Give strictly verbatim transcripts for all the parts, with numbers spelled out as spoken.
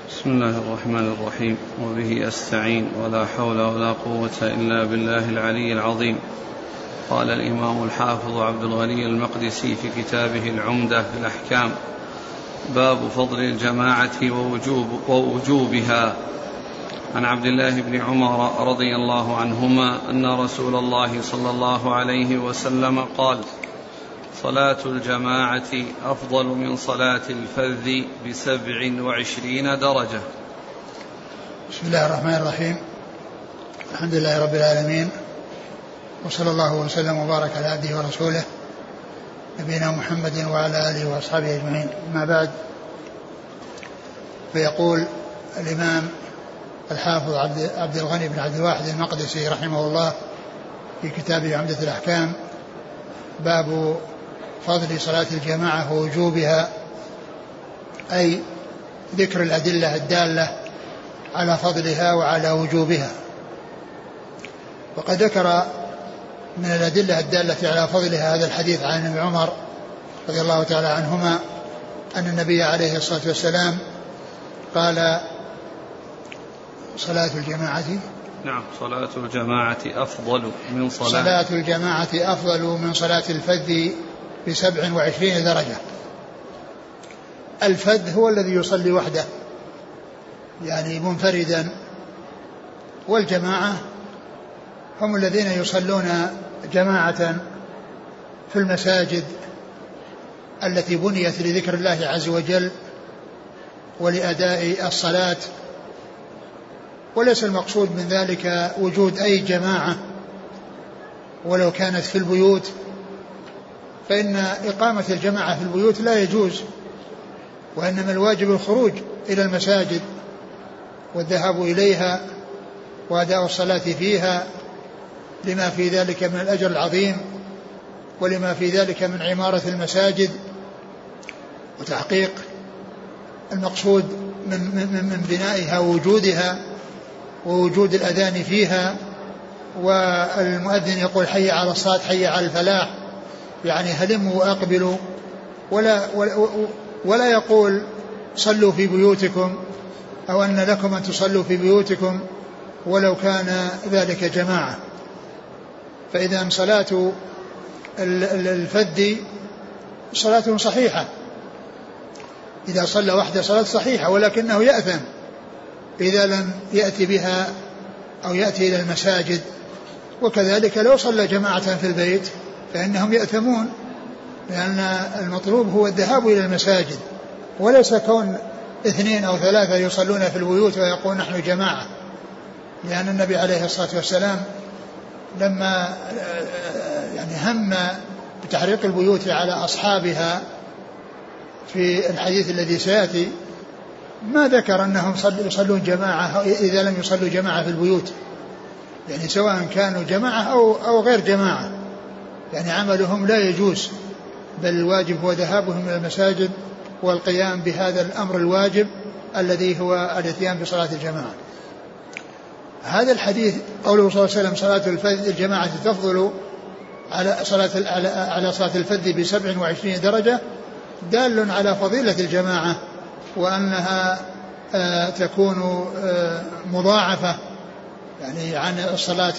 بسم الله الرحمن الرحيم، وبه أستعين، ولا حول ولا قوة إلا بالله العلي العظيم. قال الإمام الحافظ عبد الغني المقدسي في كتابه العمدة في الأحكام: باب فضل الجماعة ووجوب ووجوبها. عن عبد الله بن عمر رضي الله عنهما أن رسول الله صلى الله عليه وسلم قال: صلاة الجماعة أفضل من صلاة الفذ بسبع وعشرين درجة. بسم الله الرحمن الرحيم. الحمد لله رب العالمين، وصلى الله وسلم وبارك على عبده ورسوله نبينا محمد وعلى آله وأصحابه أجمعين. ما بعد، فيقول الإمام الحافظ عبد الغني بن عبد الواحد المقدسي رحمه الله في كتابه عمدة الأحكام: باب فضل صلاة الجماعة ووجوبها، أي ذكر الأدلة الدالة على فضلها وعلى وجوبها. وقد ذكر من الأدلة الدالة على فضلها هذا الحديث عن ابن عمر رضي الله تعالى عنهما أن النبي عليه الصلاة والسلام قال: صلاة الجماعة نعم صلاة الجماعة أفضل من صلاة صلاة الجماعة أفضل من صلاة الفذ بسبع وعشرين درجة. الفذ هو الذي يصلي وحده، يعني منفردا، والجماعة هم الذين يصلون جماعة في المساجد التي بنيت لذكر الله عز وجل ولأداء الصلاة. وليس المقصود من ذلك وجود أي جماعة ولو كانت في البيوت، فإن إقامة الجماعة في البيوت لا يجوز، وإنما الواجب الخروج إلى المساجد والذهاب إليها وأداء الصلاة فيها، لما في ذلك من الأجر العظيم، ولما في ذلك من عمارة المساجد وتحقيق المقصود من, من, من بنائها ووجودها ووجود الأذان فيها. والمؤذن يقول: حي على الصلاة حي على الفلاح، يعني هلموا وأقبلوا، ولا, ولا, ولا يقول صلوا في بيوتكم أو أن لكم أن تصلوا في بيوتكم ولو كان ذلك جماعة. فإذا صلاة الفذ صلاة صحيحة، إذا صلى وحده صلاة صحيحة، ولكنه يأثم إذا لم يأتي بها أو يأتي إلى المساجد. وكذلك لو صلى جماعة في البيت فإنهم يأثمون، لأن المطلوب هو الذهاب إلى المساجد، وليس كون اثنين أو ثلاثة يصلون في البيوت ويقول نحن جماعة. لأن النبي عليه الصلاة والسلام لما يعني هم بتحريق البيوت على أصحابها في الحديث الذي سيأتي ما ذكر أنهم يصلون جماعة إذا لم يصلوا جماعة في البيوت، يعني سواء كانوا جماعة أو, أو غير جماعة، يعني عملهم لا يجوز، بل الواجب هو ذهابهم إلى المساجد والقيام بهذا الأمر الواجب الذي هو الاتيان بصلاة الجماعة. هذا الحديث قوله صلى الله عليه وسلم: صلاة الفذ الجماعة تفضل على صلاة على صلاة الفذ بسبع وعشرين درجة، دال على فضيلة الجماعة، وأنها آه تكون آه مضاعفة يعني عن الصلاة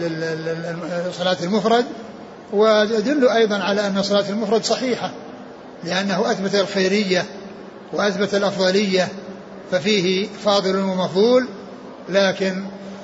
صلاة المفرد. ويدل أيضا على أن صلاة المفرد صحيحة، لأنه أثبت الخيرية وأثبت الأفضلية، ففيه فاضل ومفضول. لكن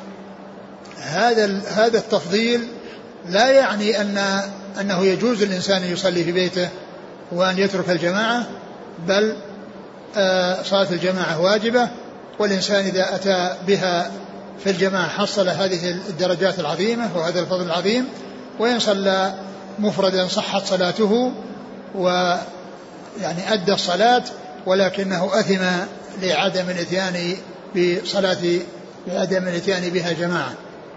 هذا هذا التفضيل لا يعني أن أنه يجوز الإنسان يصلي في بيته وأن يترك الجماعة، بل آه صلاة الجماعة واجبة، والإنسان إذا أتى بها في الجماعة حصل هذه الدرجات العظيمة وهذا الفضل العظيم. وإن صلى مفردا صحت صلاته ويعني أدى الصلاة، ولكنه أثم لعدم الاتيان بصلاة لعدم الاتيان بها جماعة.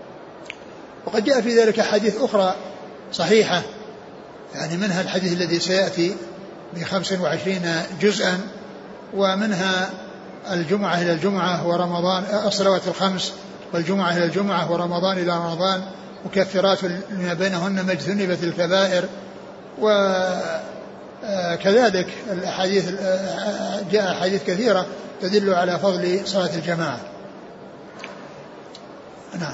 وقد جاء في ذلك حديث أخرى صحيحة، يعني منها الحديث الذي سيأتي بخمس وعشرين جزءا، ومنها الجمعة إلى الجمعة ورمضان، الصلوات الخمس والجمعة إلى الجمعة ورمضان إلى رمضان مكفرات لما بينهن ما اجتنبت الكبائر. وكذلك الأحاديث جاء أحاديث كثيرة تدل على فضل صلاة الجماعة. نعم.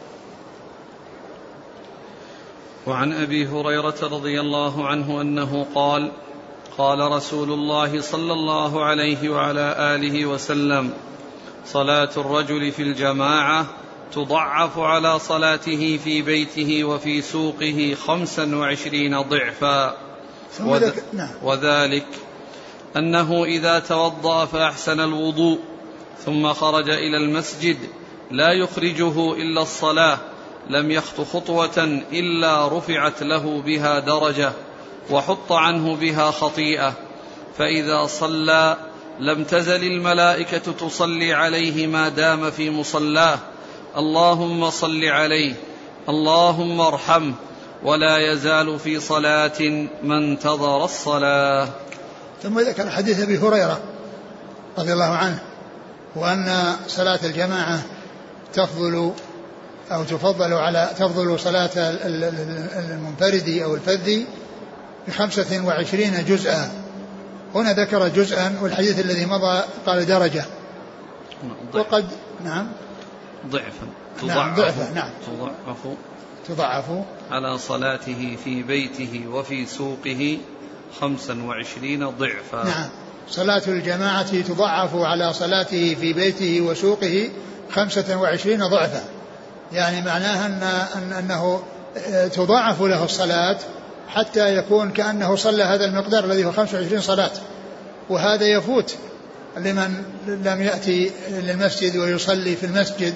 وعن أبي هريرة رضي الله عنه أنه قال قال رسول الله صلى الله عليه وعلى آله وسلم صلاة الرجل في الجماعة تضعف على صلاته في بيته وفي سوقه خمسا وعشرين ضعفا وذ... نعم. وذلك أنه إذا توضأ فأحسن الوضوء ثم خرج إلى المسجد لا يخرجه إلا الصلاة لم يخط خطوة إلا رفعت له بها درجة وحط عنه بها خطيئة، فإذا صلى لم تزل الملائكة تصلي عليه ما دام في مصلاه اللهم صل عليه اللهم ارحمه، ولا يزال في صلاة ما انتظر الصلاة. ثم ذكر حديث أبي هريرة رضي الله عنه وأن صلاة الجماعة تفضل أو تفضل على تفضل صلاة المنفرد أو الفذ بخمسة وعشرين جزءا. هنا ذكر جزءا، والحديث الذي مضى قال درجة. ضعف. وقد نعم ضعفا نعم ضعفا نعم تضعف تضعف على صلاته في بيته وفي سوقه خمسا وعشرين ضعفا. نعم، صلاة الجماعة تضعف على صلاته في بيته وسوقه خمسة وعشرين ضعفا، يعني معناها أن أن أنه تضاعف له الصلاة حتى يكون كأنه صلى هذا المقدار الذي هو خمسة وعشرين صلاة، وهذا يفوت لمن لم يأتي للمسجد ويصلي في المسجد.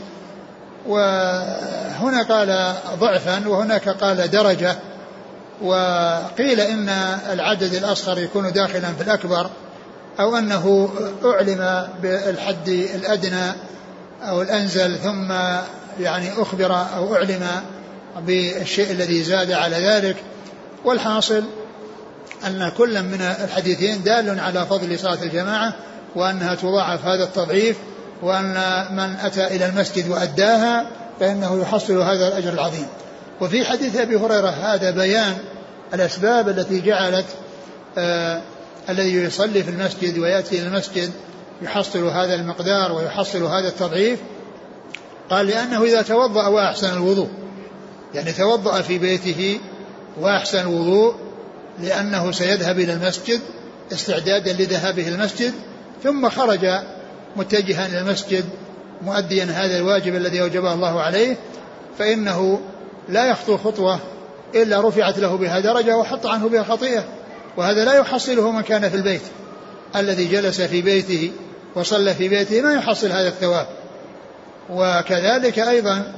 وهنا قال ضعفا وهناك قال درجة، وقيل إن العدد الأصغر يكون داخلا في الأكبر، أو أنه أعلم بالحد الأدنى أو الأنزل ثم يعني أخبر أو أعلم بالشيء الذي زاد على ذلك. والحاصل أن كل من الحديثين دال على فضل صلاة الجماعة وأنها تضاعف هذا التضعيف، وأن من أتى إلى المسجد وأداها فإنه يحصل هذا الأجر العظيم. وفي حديث أبي هريرة هذا بيان الأسباب التي جعلت آه الذي يصلي في المسجد ويأتي إلى المسجد يحصل هذا المقدار ويحصل هذا التضعيف. قال لأنه إذا توضأ وأحسن الوضوء، يعني توضأ في بيته وأحسن الوضوء لأنه سيذهب إلى المسجد استعدادا لذهابه المسجد، ثم خرج متجها إلى المسجد مؤديا هذا الواجب الذي أوجبه الله عليه، فإنه لا يخطو خطوة إلا رفعت له بها درجة وحط عنه بها خطيئة، وهذا لا يحصله من كان في البيت. الذي جلس في بيته وصلى في بيته ما يحصل هذا الثواب. وكذلك أيضا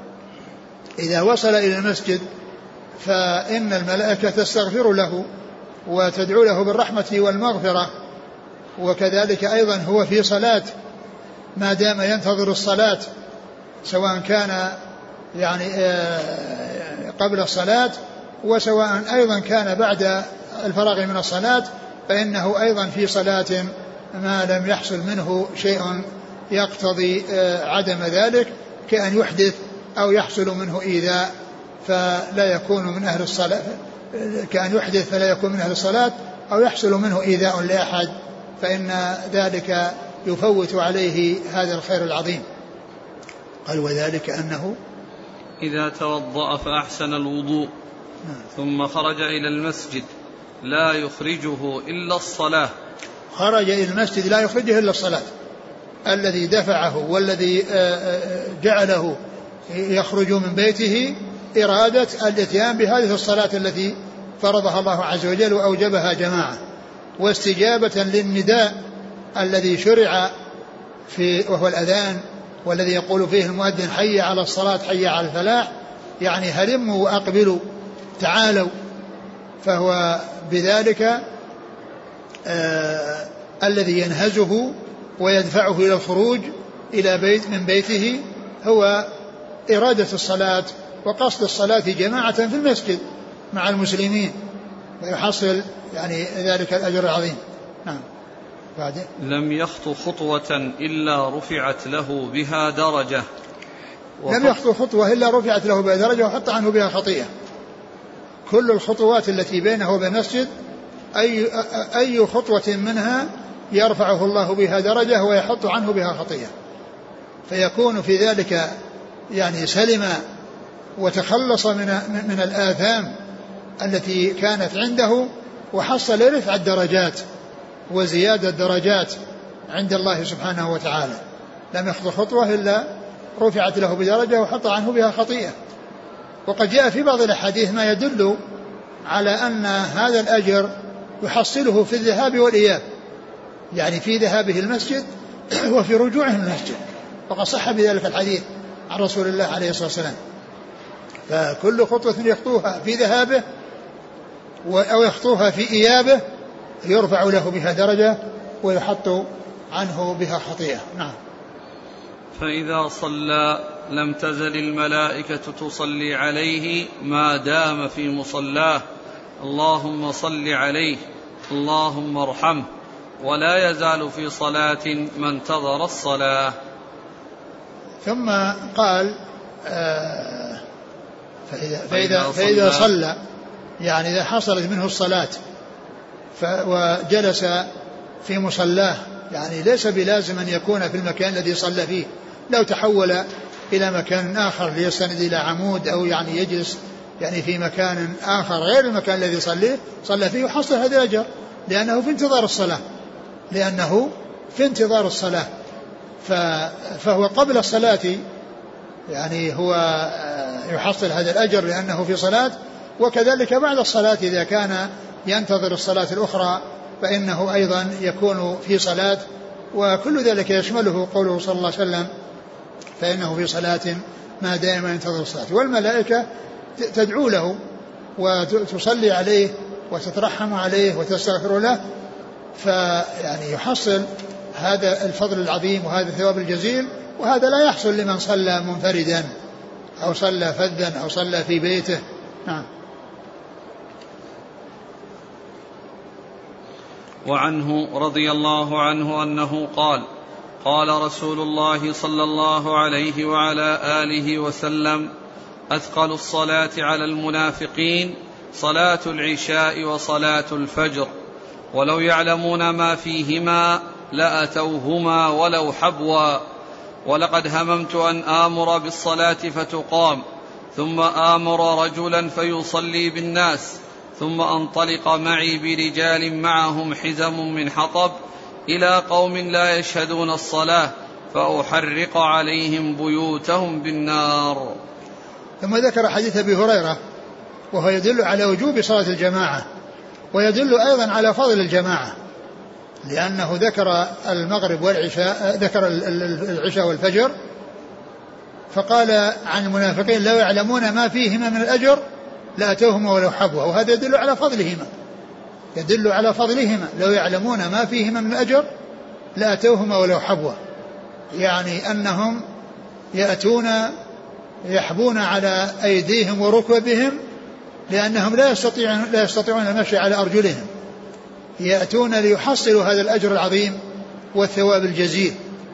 إذا وصل إلى المسجد فإن الملائكة تستغفر له وتدعو له بالرحمة والمغفرة، وكذلك أيضا هو في صلاة ما دام ينتظر الصلاة، سواء كان يعني قبل الصلاة وسواء أيضا كان بعد الفراغ من الصلاة، فإنه أيضا في صلاة ما لم يحصل منه شيء يقتضي عدم ذلك، كأن يحدث أو يحصل منه إيذاء فلا يكون من أهل الصلاة، كأن يحدث فلا يكون من أهل الصلاة، أو يحصل منه إيذاء لأحد، فإن ذلك يفوت عليه هذا الخير العظيم. قال وذلك أنه إذا توضأ فأحسن الوضوء ثم خرج إلى المسجد لا يخرجه إلا الصلاة. خرج إلى المسجد لا يخرجه إلا الصلاة، الذي دفعه والذي جعله يخرج من بيته إرادة الاتيان بهذه الصلاة التي فرضها الله عز وجل وأوجبها جماعة، واستجابة للنداء الذي شرع في وهو الأذان، والذي يقول فيه المؤذن حي على الصلاة حي على الفلاح، يعني هلموا وأقبلوا تعالوا. فهو بذلك آه الذي ينهزه ويدفعه إلى الخروج إلى بيت من بيته هو إرادة الصلاة وقصد الصلاة جماعة في المسجد مع المسلمين، ويحصل يعني ذلك الأجر العظيم. نعم. بعد لم يخطو خطوة إلا رفعت له بها درجة. لم يخطو خطوة إلا رفعت له بها درجة وحط عنه بها خطيئة. كل الخطوات التي بينه وبين المسجد أي, أي خطوة منها يرفعه الله بها درجة ويحط عنه بها خطيئة، فيكون في ذلك يعني سلم وتخلص من, من الآثام التي كانت عنده، وحصل رفع الدرجات وزيادة الدرجات عند الله سبحانه وتعالى. لم يخطو خطوة إلا رفعت له بدرجة وحط عنه بها خطيئة. وقد جاء في بعض الأحاديث ما يدل على أن هذا الأجر يحصله في الذهاب والإياب، يعني في ذهابه المسجد وفي رجوعه من المسجد، وقد صح بذلك الحديث عن رسول الله عليه الصلاة والسلام. فكل خطوة يخطوها في ذهابه أو يخطوها في إيابه يرفع له بها درجة ويحط عنه بها خطيئة. نعم. فإذا صلى لم تزل الملائكة تصلي عليه ما دام في مصلاه، اللهم صل عليه اللهم ارحمه، ولا يزال في صلاة ما انتظر الصلاة. ثم قال آه فإذا, فإذا, فإذا صلى، يعني إذا حصلت منه الصلاة وجلس في مصلاه، يعني ليس بلازم أن يكون في المكان الذي صلى فيه، لو تحول إلى مكان آخر ليستند إلى عمود أو يعني يجلس يعني في مكان آخر غير المكان الذي صلى صلى فيه وحصل هذا الأجر، لأنه في انتظار الصلاة لأنه في انتظار الصلاة فهو قبل الصلاة يعني هو يحصل هذا الأجر لأنه في صلاة، وكذلك بعد الصلاة إذا كان ينتظر الصلاة الأخرى فإنه أيضا يكون في صلاة، وكل ذلك يشمله قوله صلى الله عليه وسلم فإنه في صلاة ما دائما ينتظر الصلاة. والملائكة تدعو له وتصلي عليه وتترحم عليه وتستغفر له، فيعني يحصل هذا الفضل العظيم وهذا الثواب الجزيل، وهذا لا يحصل لمن صلى منفردا أو صلى فذا أو صلى في بيته. نعم. وعنه رضي الله عنه أنه قال قال رسول الله صلى الله عليه وعلى آله وسلم: أثقل الصلاة على المنافقين صلاة العشاء وصلاة الفجر، ولو يعلمون ما فيهما لأتوهما ولو حبوا، ولقد هممت أن آمر بالصلاة فتقام، ثم آمر رجلا فيصلي بالناس، ثم أنطلق معي برجال معهم حزم من حطب إلى قوم لا يشهدون الصلاة فأحرق عليهم بيوتهم بالنار. ثم ذكر حديث أبي هريرة وهو يدل على وجوب صلاة الجماعة، ويدل أيضا على فضل الجماعة، لأنه ذكر المغرب والعشاء، ذكر العشاء والفجر، فقال عن المنافقين لو يعلمون ما فيهما من الأجر لأتوهما ولو حبوا، وهذا يدل على فضلهما، يدل على فضلهما، لو يعلمون ما فيهما من الأجر لأتوهما ولو حبوا، يعني أنهم يأتون يحبون على أيديهم وركبهم لأنهم لا يستطيعون, لا يستطيعون المشي على أرجلهم، يأتون ليحصلوا هذا الأجر العظيم والثواب الجزيل.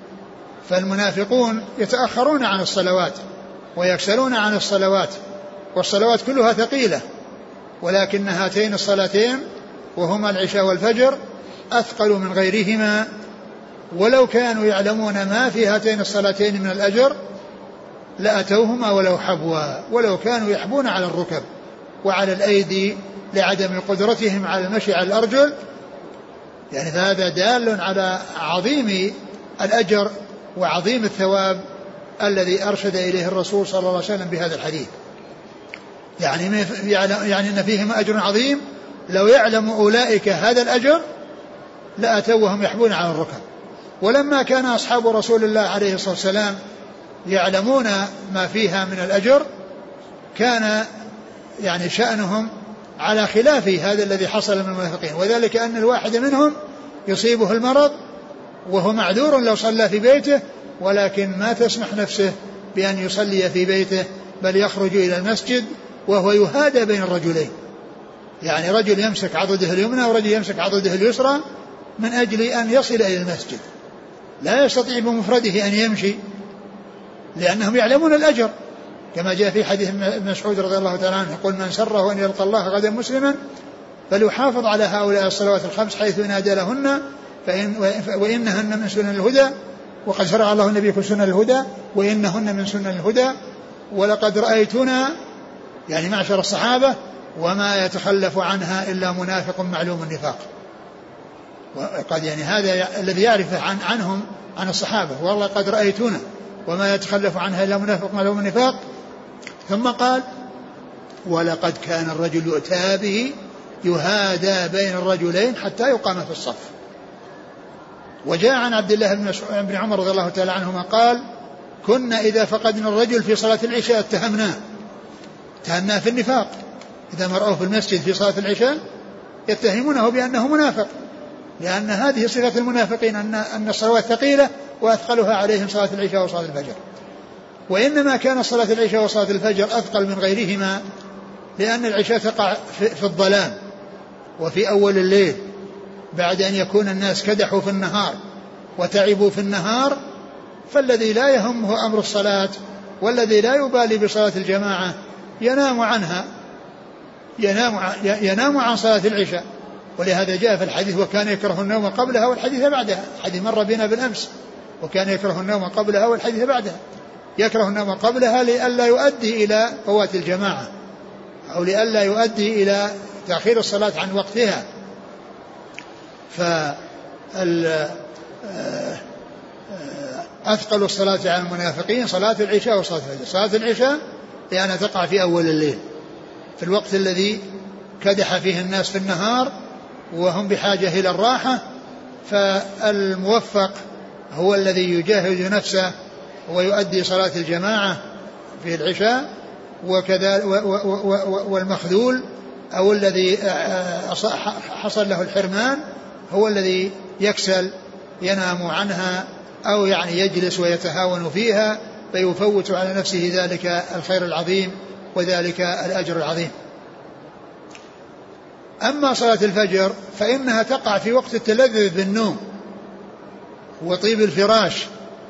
فالمنافقون يتأخرون عن الصلوات ويكسلون عن الصلوات، والصلوات كلها ثقيلة، ولكن هاتين الصلاتين وهما العشاء والفجر أثقل من غيرهما، ولو كانوا يعلمون ما في هاتين الصلاتين من الأجر لأتوهما ولو حبوا، ولو كانوا يحبون على الركب وعلى الأيدي لعدم قدرتهم على المشي على الأرجل، يعني هذا دال على عظيم الأجر وعظيم الثواب الذي أرشد إليه الرسول صلى الله عليه وسلم بهذا الحديث، يعني يعني أن فيهما أجر عظيم، لو يعلم أولئك هذا الأجر لأتوهم يحبون على الركب. ولما كان أصحاب رسول الله عليه الصلاة والسلام يعلمون ما فيها من الأجر كان يعني شأنهم على خلاف هذا الذي حصل من المنافقين، وذلك أن الواحد منهم يصيبه المرض وهو معذور لو صلى في بيته، ولكن ما تسمح نفسه بأن يصلي في بيته، بل يخرج إلى المسجد وهو يهادى بين الرجلين، يعني رجل يمسك عضده اليمنى ورجل يمسك عضده اليسرى من أجل أن يصل إلى المسجد، لا يستطيع بمفرده أن يمشي لأنهم يعلمون الأجر، كما جاء في حديث ابن مسعود رضي الله تعالى عنه يقول: من سره أن يلقى الله غدا مسلما فليحافظ على هؤلاء الصلوات الخمس حيث نادى لهن، فإن وإنهن من سنن الهدى وقد شرع الله النبي سنن الهدى وإنهن من سنن الهدى ولقد رأيتنا يعني معشر الصحابة وما يتخلف عنها إلا منافق معلوم النفاق. وقد يعني هذا الذي يعرف عن عنهم عن الصحابة والله قد رأيتنا وما يتخلف عنها إلا منافق معلوم النفاق. ثم قال ولقد كان الرجل يؤتى به يهادى بين الرجلين حتى يقام في الصف. وجاء عن عبد الله بن عمر رضي الله تعالى عنهما قال كنا إذا فقدنا الرجل في صلاة العشاء اتهمناه اتهمناه في النفاق. إذا مرأوه في المسجد في صلاة العشاء يتهمونه بأنه منافق لأن هذه صفة المنافقين أن أن الصلوات ثقيلة وأثقلها عليهم صلاة العشاء وصلاة الفجر. وإنما كان صلاة العشاء وصلاة الفجر أثقل من غيرهما لأن العشاء تقع في الظلام وفي أول الليل بعد أن يكون الناس كدحوا في النهار وتعبوا في النهار. فالذي لا يهمه أمر الصلاة والذي لا يبالي بصلاة الجماعة ينام عنها ينام, ينام عن صلاة العشاء. ولهذا جاء في الحديث وكان يكره النوم قبلها والحديث بعدها. الحديث مر بنا بالأمس وكان يكره النوم قبلها والحديث بعدها. يكره النوم قبلها لئلا يؤدي إلى فوات الجماعة أو لئلا يؤدي إلى تأخير الصلاة عن وقتها. فأثقل الصلاة على المنافقين صلاة العشاء وصلاة الفجر. صلاة العشاء لأنها تقع في أول الليل في الوقت الذي كدح فيه الناس في النهار وهم بحاجة إلى الراحة. فالموفق هو الذي يجاهد نفسه ويؤدي صلاة الجماعة في العشاء وكذا والمخذول أو الذي حصل له الحرمان هو الذي يكسل ينام عنها أو يعني يجلس ويتهاون فيها فيفوت على نفسه ذلك الخير العظيم وذلك الأجر العظيم. أما صلاة الفجر فإنها تقع في وقت التلذذ بالنوم وطيب الفراش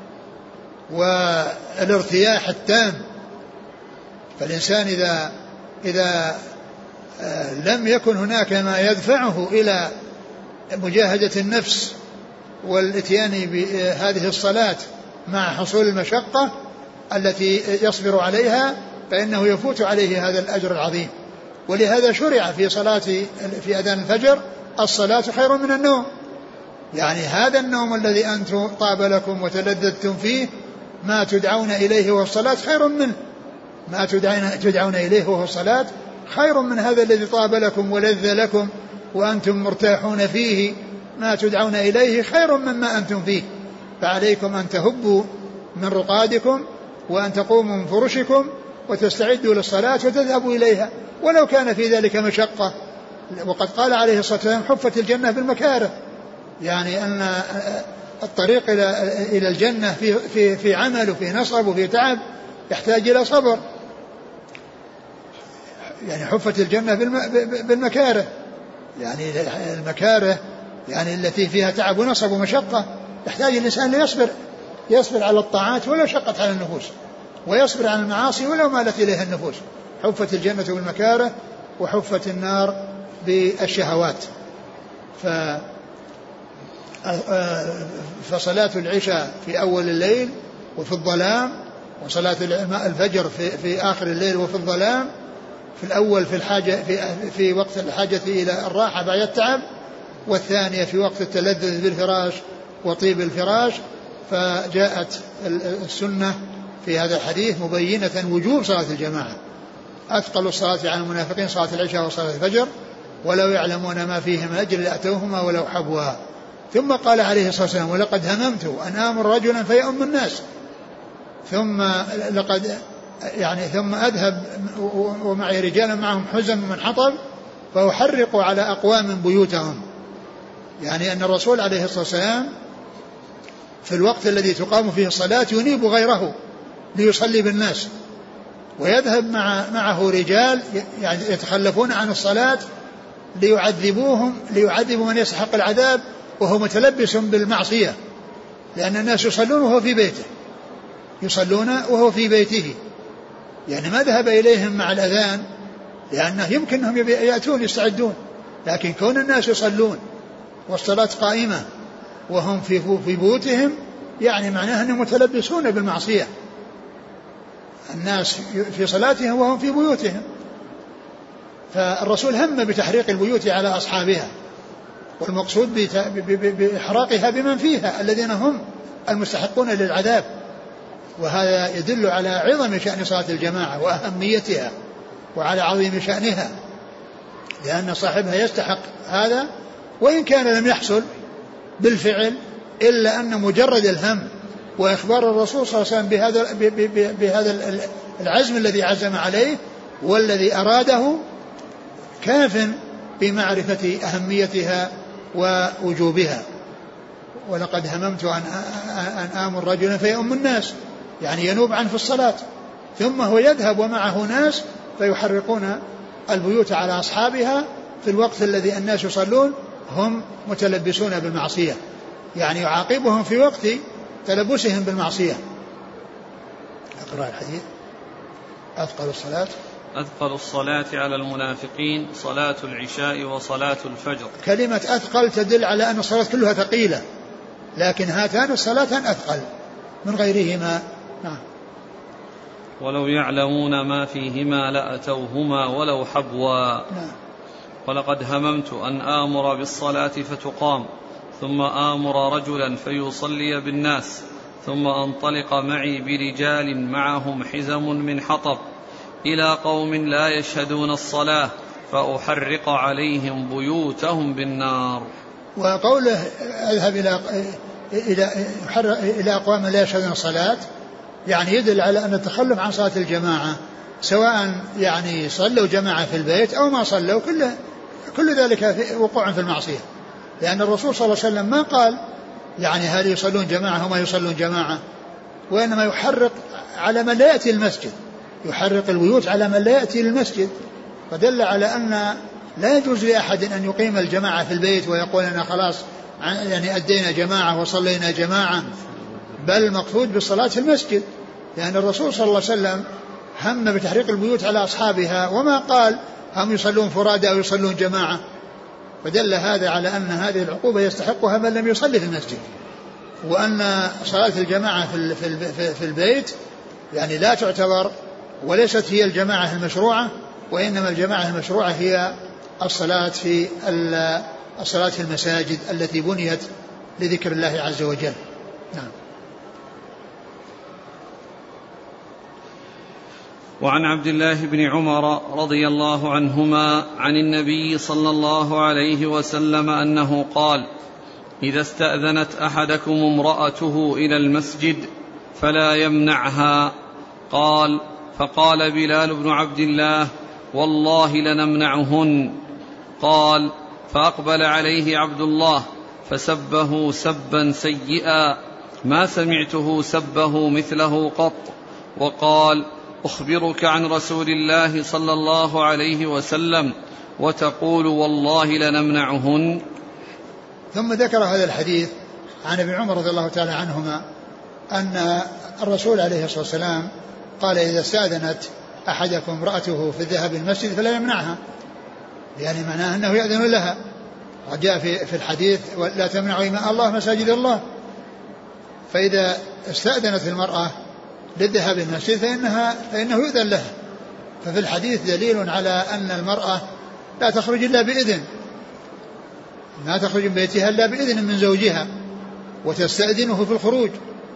والارتياح التام. فالإنسان إذا إذا لم يكن هناك ما يدفعه إلى مجاهدة النفس والاتيان بهذه الصلاة مع حصول المشقة التي يصبر عليها فإنه يفوت عليه هذا الأجر العظيم. ولهذا شرع في صلاة في أذان الفجر الصلاة خير من النوم. يعني هذا النوم الذي أنتم طاب لكم وتلذذتم فيه ما تدعون إليه وهو الصلاة خير منه. ما تدعون إليه وهو الصلاة خير من هذا الذي طاب لكم ولذ لكم وأنتم مرتاحون فيه. ما تدعون إليه خير مما أنتم فيه. فعليكم أن تهبوا من رقادكم وأن تقوموا من فرشكم وتستعدوا للصلاة وتذهبوا إليها ولو كان في ذلك مشقة. وقد قال عليه الصلاة والسلام حفت الجنة بالمكاره. يعني أن الطريق إلى الجنة في, في, في عمل وفي نصب وفي تعب يحتاج إلى صبر. يعني حفت الجنة بالمكاره يعني المكاره يعني التي فيها تعب ونصب ومشقة يحتاج الإنسان ليصبر يصبر على الطاعات ولو شقت على النفوس ويصبر عن المعاصي ولو مالت إليها النفوس. حفت الجنة بالمكاره وحفت النار بالشهوات. ف فصلاة العشاء في أول الليل وفي الظلام وصلاة الفجر في, في آخر الليل وفي الظلام. في الأول في الحاجة في, في وقت الحاجة إلى الراحة بعد التعب والثانية في وقت التلذذ بالفراش وطيب الفراش. فجاءت السنة في هذا الحديث مبينة وجوب صلاة الجماعة. أثقل الصلاة على المنافقين صلاة العشاء وصلاة الفجر ولو يعلمون ما فيه من أجر لأتوهما ولو حبوا. ثم قال عليه الصلاة والسلام ولقد هممت أن آمر رجلا فيؤم الناس ثم لقد يعني ثم أذهب ومعي رجالا معهم حزم من حطب فأحرق على أقوام بيوتهم. يعني أن الرسول عليه الصلاة والسلام في الوقت الذي تقام فيه الصلاة ينيب غيره ليصلي بالناس ويذهب مع معه رجال يعني يتخلفون عن الصلاة ليعذبوهم ليعذبوا من يستحق العذاب وهو متلبس بالمعصية. لأن الناس يصلون وهو في بيته يصلون وهو في بيته يعني ما ذهب إليهم مع الأذان لأنه يمكن أنهم يأتون يستعدون. لكن كون الناس يصلون والصلاة قائمة وهم في في بيوتهم يعني معناه أنهم متلبسون بالمعصية. الناس في صلاتهم وهم في بيوتهم. فالرسول هم بتحريق البيوت على أصحابها، والمقصود بإحراقها بمن فيها الذين هم المستحقون للعذاب. وهذا يدل على عظم شأن صلاة الجماعة وأهميتها وعلى عظيم شأنها، لأن صاحبها يستحق هذا وإن كان لم يحصل بالفعل، إلا أن مجرد الهم وإخبار الرسول صلى الله عليه وسلم بهذا, بهذا العزم الذي عزم عليه والذي أراده كاف بمعرفة أهميتها ووجوبها. ولقد هممت أن آمر رجلا فيؤم الناس، يعني ينوب عنه في الصلاة، ثم هو يذهب ومعه ناس فيحرقون البيوت على أصحابها في الوقت الذي الناس يصلون هم متلبسون بالمعصية، يعني يعاقبهم في وقت تلبسهم بالمعصية. أقرأ الحديث. أثقل الصلاة أثقل الصلاة على المنافقين صلاة العشاء وصلاة الفجر. كلمة أثقل تدل على أن الصلاة كلها ثقيلة، لكن هاتان الصلاتان أثقل من غيرهما. نعم. ولو يعلمون ما فيهما لأتوهما ولو حبوا. نعم. ولقد هممت أن آمر بالصلاة فتقام، ثم آمر رجلا فيصلي بالناس، ثم أنطلق معي برجال معهم حزم من حطب إلى قوم لا يشهدون الصلاة فأحرق عليهم بيوتهم بالنار. وقوله اذهب إلى إلى إلى أقوام لا يشهدون الصلاة يعني يدل على أن التخلف عن صلاة الجماعة سواء يعني صلوا جماعة في البيت أو ما صلوا، كل كل ذلك وقوع في المعصية، لأن الرسول صلى الله عليه وسلم ما قال يعني هل يصلون جماعة وما يصلون جماعة، وإنما يحرق على من لا يأتي المسجد، يحرق البيوت على من لا يأتي للمسجد، فدل على أن لا يجوز لأحد أن يقيم الجماعة في البيت ويقول أنا خلاص يعني أدينا جماعة وصلينا جماعة، بل مقصود بالصلاة في المسجد، لأن الرسول صلى الله عليه وسلم هم بتحريق البيوت على أصحابها وما قال هم يصلون فرادى أو يصلون جماعة، فدل هذا على أن هذه العقوبة يستحقها من لم يصلي في المسجد، وأن صلاة الجماعة في البيت يعني لا تعتبر وليست هي الجماعة المشروعة، وإنما الجماعة المشروعة هي الصلاة في الصلاة في المساجد التي بنيت لذكر الله عز وجل. نعم. وعن عبد الله بن عمر رضي الله عنهما عن النبي صلى الله عليه وسلم أنه قال: إذا استأذنت أحدكم امرأته إلى المسجد فلا يمنعها. قال: فقال بلال بن عبد الله: والله لنمنعهن. قال: فأقبل عليه عبد الله فسبه سبا سيئا ما سمعته سبه مثله قط، وقال: أخبرك عن رسول الله صلى الله عليه وسلم وتقول والله لنمنعهن. ثم ذكر هذا الحديث عن ابن عمر رضي الله تعالى عنهما أن الرسول عليه الصلاة والسلام قال: إذا استأذنت أحدكم امرأته في الذهاب المسجد فلا يمنعها، يعني معناه أنه يأذن لها، وجاء في في الحديث: لا تمنعوا إماء الله مساجد الله. فإذا استأذنت المرأة للذهاب المسجد فإنها فإنه يؤذن لها. ففي الحديث دليل على أن المرأة لا تخرج إلا بإذن، ما تخرج من بيتها إلا بإذن من زوجها، وتستأذنه في الخروج،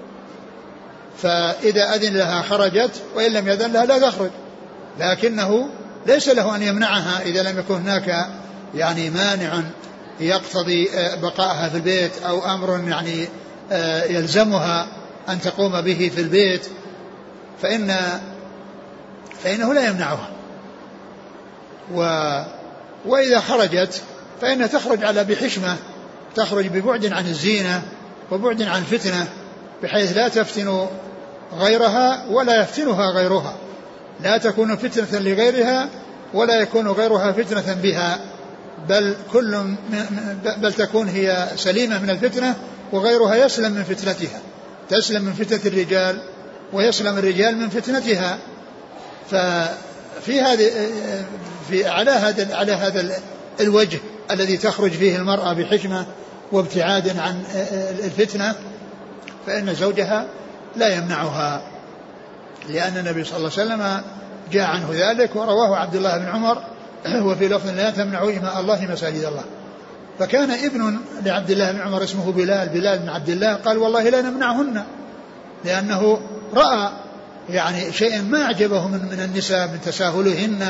فإذا أذن لها خرجت، وإن لم يأذن لها لا تخرج، لكنه ليس له أن يمنعها إذا لم يكن هناك يعني مانع يقتضي بقائها في البيت أو أمر يعني يلزمها أن تقوم به في البيت، فإن فإنه لا يمنعها. و وإذا خرجت فإنها تخرج على بحشمة، تخرج ببعد عن الزينة وبعد عن فتنة، بحيث لا تفتن غيرها ولا يفتنها غيرها، لا تكون فتنة لغيرها ولا يكون غيرها فتنة بها، بل كل بل تكون هي سليمة من الفتنة وغيرها يسلم من فتنتها، تسلم من فتنة الرجال ويسلم الرجال من فتنتها. ففي هذه في على هذا على هذا الوجه الذي تخرج فيه المرأة بحشمة وابتعاد عن الفتنة فإن زوجها لا يمنعها، لأن النبي صلى الله عليه وسلم جاء عنه ذلك ورواه عبد الله بن عمر وفي لفظ لا تمنعوا إماء الله مساجد الله. فكان ابن لعبد الله بن عمر اسمه بلال بلال بن عبد الله قال والله لا نمنعهن، لأنه رأى يعني شيئا ما أعجبه من, من النساء من تساهلهن.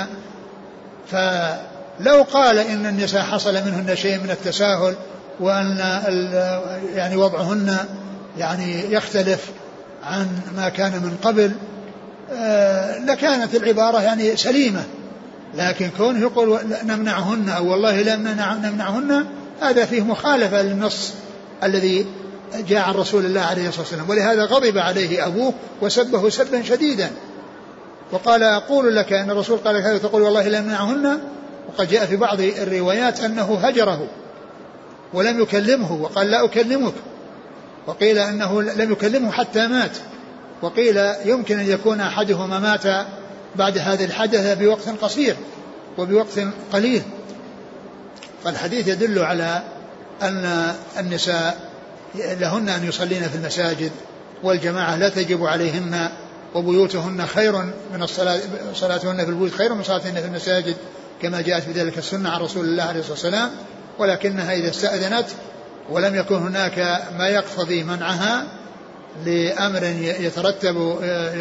فلو قال إن النساء حصل منهن شيء من التساهل وأن يعني وضعهن يعني يختلف عن ما كان من قبل لكانت العبارة يعني سليمة، لكن كونه يقول نمنعهن أو والله لا نمنعهن هذا فيه مخالفة للنص الذي جاء عن رسول الله عليه الصلاة والسلام. ولهذا غضب عليه أبوه وسبه سبا شديدا وقال أقول لك أن الرسول قال هذا تقول والله لا نمنعهن. وقد جاء في بعض الروايات أنه هجره ولم يكلمه وقال لا أكلمك، وقيل أنه لم يكلمه حتى مات، وقيل يمكن أن يكون أحدهما مات بعد هذا الحدث بوقت قصير وبوقت قليل. فالحديث يدل على أن النساء لهن أن يصلين في المساجد والجماعة لا تجب عليهن، وبيوتهن خير من الصلاة، صلاتهن في البيوت خير من صلاتهن في المساجد كما جاءت بذلك السنة عن رسول الله عليه الصلاة والسلام. ولكنها إذا استأذنت ولم يكن هناك ما يقتضي منعها لأمر يترتب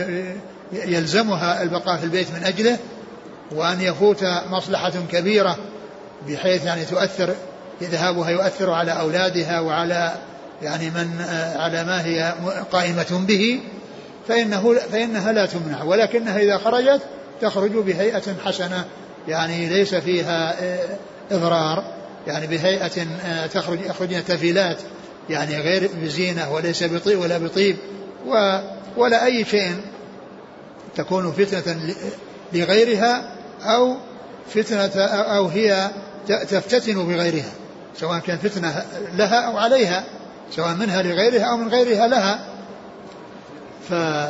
يلزمها البقاء في البيت من أجله، وأن يفوت مصلحة كبيرة بحيث يعني تؤثر ذهابها يؤثر على أولادها وعلى يعني من على ما هي قائمة به، فإنه فإنها لا تمنع، ولكنها إذا خرجت تخرج بهيئة حسنة يعني ليس فيها إضرار، يعني بهيئة تخرج يخرجن تفيلات يعني غير بزينة وليس بطيب ولا بطيب ولا أي شيء تكون فتنة لغيرها أو فتنة أو هي تفتتن بغيرها، سواء كان فتنة لها أو عليها، سواء منها لغيرها أو من غيرها لها. ف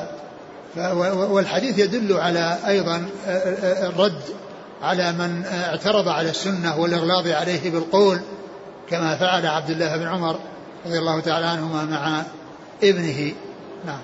والحديث يدل على أيضا الرد على من اعترض على السنة والإغلاظ عليه بالقول كما فعل عبد الله بن عمر رضي الله تعالى عنهما مع ابنه. نعم.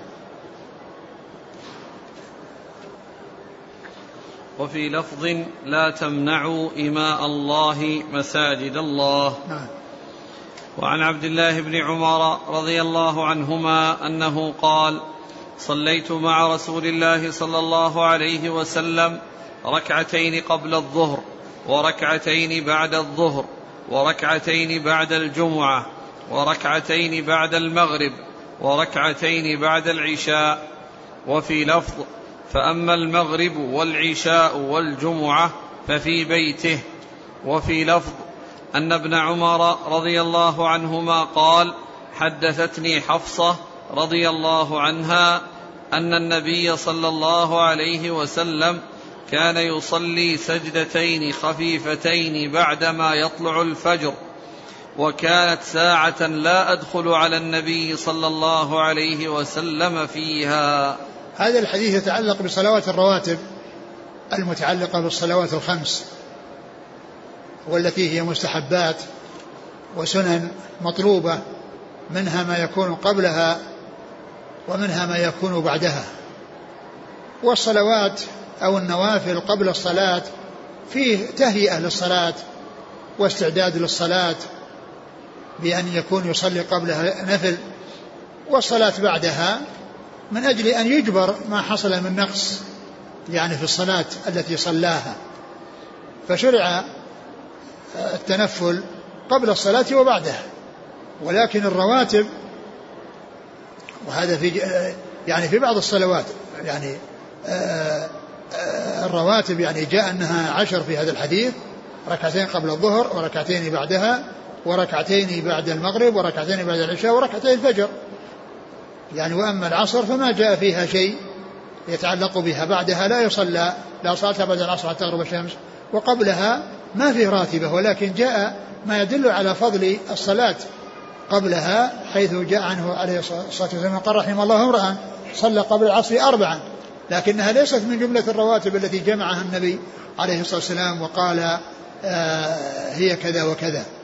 وفي لفظ لا تمنعوا إماء الله مساجد الله. نعم. وعن عبد الله بن عمر رضي الله عنهما أنه قال صليت مع رسول الله صلى الله عليه وسلم ركعتين قبل الظهر وركعتين بعد الظهر وركعتين بعد الجمعة وركعتين بعد المغرب وركعتين بعد العشاء. وفي لفظ فأما المغرب والعشاء والجمعة ففي بيته. وفي لفظ أن ابن عمر رضي الله عنهما قال حدثتني حفصة رضي الله عنها أن النبي صلى الله عليه وسلم كان يصلي سجدتين خفيفتين بعدما يطلع الفجر، وكانت ساعة لا أدخل على النبي صلى الله عليه وسلم فيها. هذا الحديث يتعلق بصلوات الرواتب المتعلقة بالصلوات الخمس، والتي هي مستحبات وسنن مطلوبة، منها ما يكون قبلها ومنها ما يكون بعدها. والصلوات أو النوافل قبل الصلاة فيه تهيئة للصلاة واستعداد للصلاة بأن يكون يصلي قبلها نفل، والصلاة بعدها من أجل أن يجبر ما حصل من نقص يعني في الصلاة التي صلاها، فشرع التنفل قبل الصلاة وبعدها. ولكن الرواتب وهذا في يعني في بعض الصلوات يعني الرواتب يعني جاء أنها عشر في هذا الحديث، ركعتين قبل الظهر وركعتين بعدها وركعتين بعد المغرب وركعتين بعد العشاء وركعتين الفجر يعني. وأما العصر فما جاء فيها شيء يتعلق بها، بعدها لا يصلى لا صلاة بعد العصر حتى تغرب الشمس، وقبلها ما في راتبة، ولكن جاء ما يدل على فضل الصلاة قبلها، حيث جاء عنه عليه الصلاة والسلام قال رحم الله امرأ صلى قبل العصر أربعا، لكنها ليست من جملة الرواتب التي جمعها النبي عليه الصلاة والسلام وقال آه هي كذا وكذا.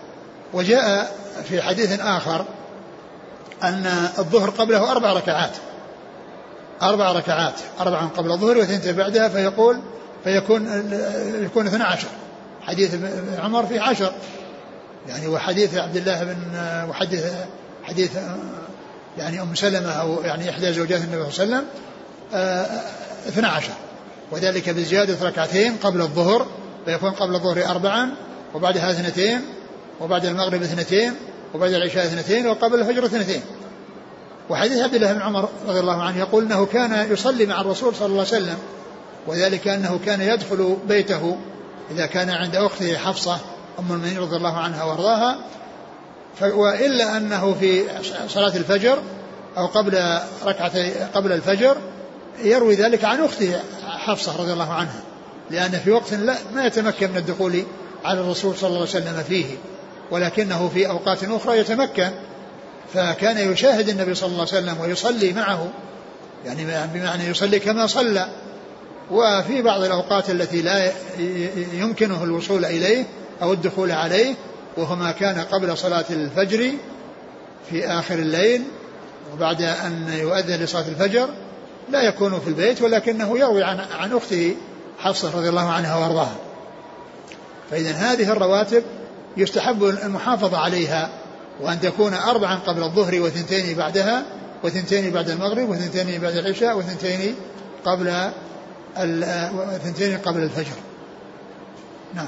وجاء في حديث آخر أن الظهر قبله أربع ركعات أربع ركعات أربع قبل الظهر واثنين بعدها، فيقول فيكون يكون اثنا عشر. حديث عمر فيه عشر يعني، وحديث عبد الله بن وحديث حديث يعني أم سلمة أو يعني إحدى زوجات النبي صلى الله عليه وسلم اثنا عشر، وذلك بزيادة ركعتين قبل الظهر، فيكون قبل الظهر أربعا وبعدها اثنتين وبعد المغرب اثنتين وبعد العشاء اثنتين وقبل الفجر اثنتين. وحديث عبد الله بن عمر رضي الله عنه يقول أنه كان يصلي مع الرسول صلى الله عليه وسلم، وذلك أنه كان يدخل بيته إذا كان عند أخته حفصة أم المؤمنين رضي الله عنها وارضاها، وإلا أنه في صلاة الفجر أو قبل ركعتي قبل الفجر يروي ذلك عن أخته حفصة رضي الله عنها، لأن في وقت لا ما يتمكن من الدخول على الرسول صلى الله عليه وسلم فيه، ولكنه في أوقات أخرى يتمكن، فكان يشاهد النبي صلى الله عليه وسلم ويصلي معه، يعني بمعنى يصلي كما صلى. وفي بعض الأوقات التي لا يمكنه الوصول إليه أو الدخول عليه، وهو ما كان قبل صلاة الفجر في آخر الليل وبعد أن يؤذن لصلاة الفجر لا يكون في البيت، ولكنه يروي عن, عن أخته حفصة رضي الله عنها وارضاها. فإذن هذه الرواتب يستحب المحافظة عليها، وأن تكون أربعا قبل الظهر وثنتين بعدها وثنتين بعد المغرب وثنتين بعد العشاء وثنتين قبل وثنتين قبل الفجر. نعم.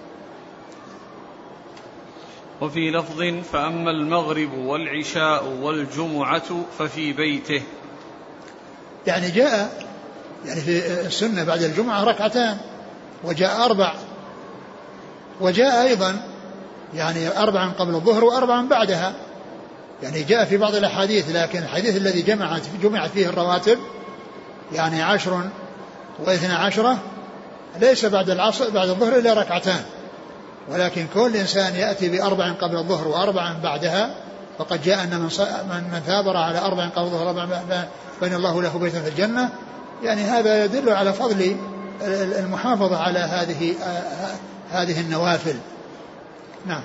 وفي لفظ فأما المغرب والعشاء والجمعة ففي بيته، يعني جاء يعني في السنة بعد الجمعة ركعتان، وجاء أربع، وجاء أيضا يعني أربعا قبل الظهر وأربعا بعدها، يعني جاء في بعض الأحاديث، لكن الحديث الذي جمعت جمعت فيه الرواتب يعني عشر واثنى عشرة ليس بعد العصر بعد الظهر إلا ركعتان، ولكن كل إنسان يأتي بأربع قبل الظهر وأربعا بعدها، فقد جاء أن من, من, من ثابر على أربع قبل الظهر وأربعا بين الله له بيتا في الجنة، يعني هذا يدل على فضل المحافظة على هذه هذه النوافل. نعم.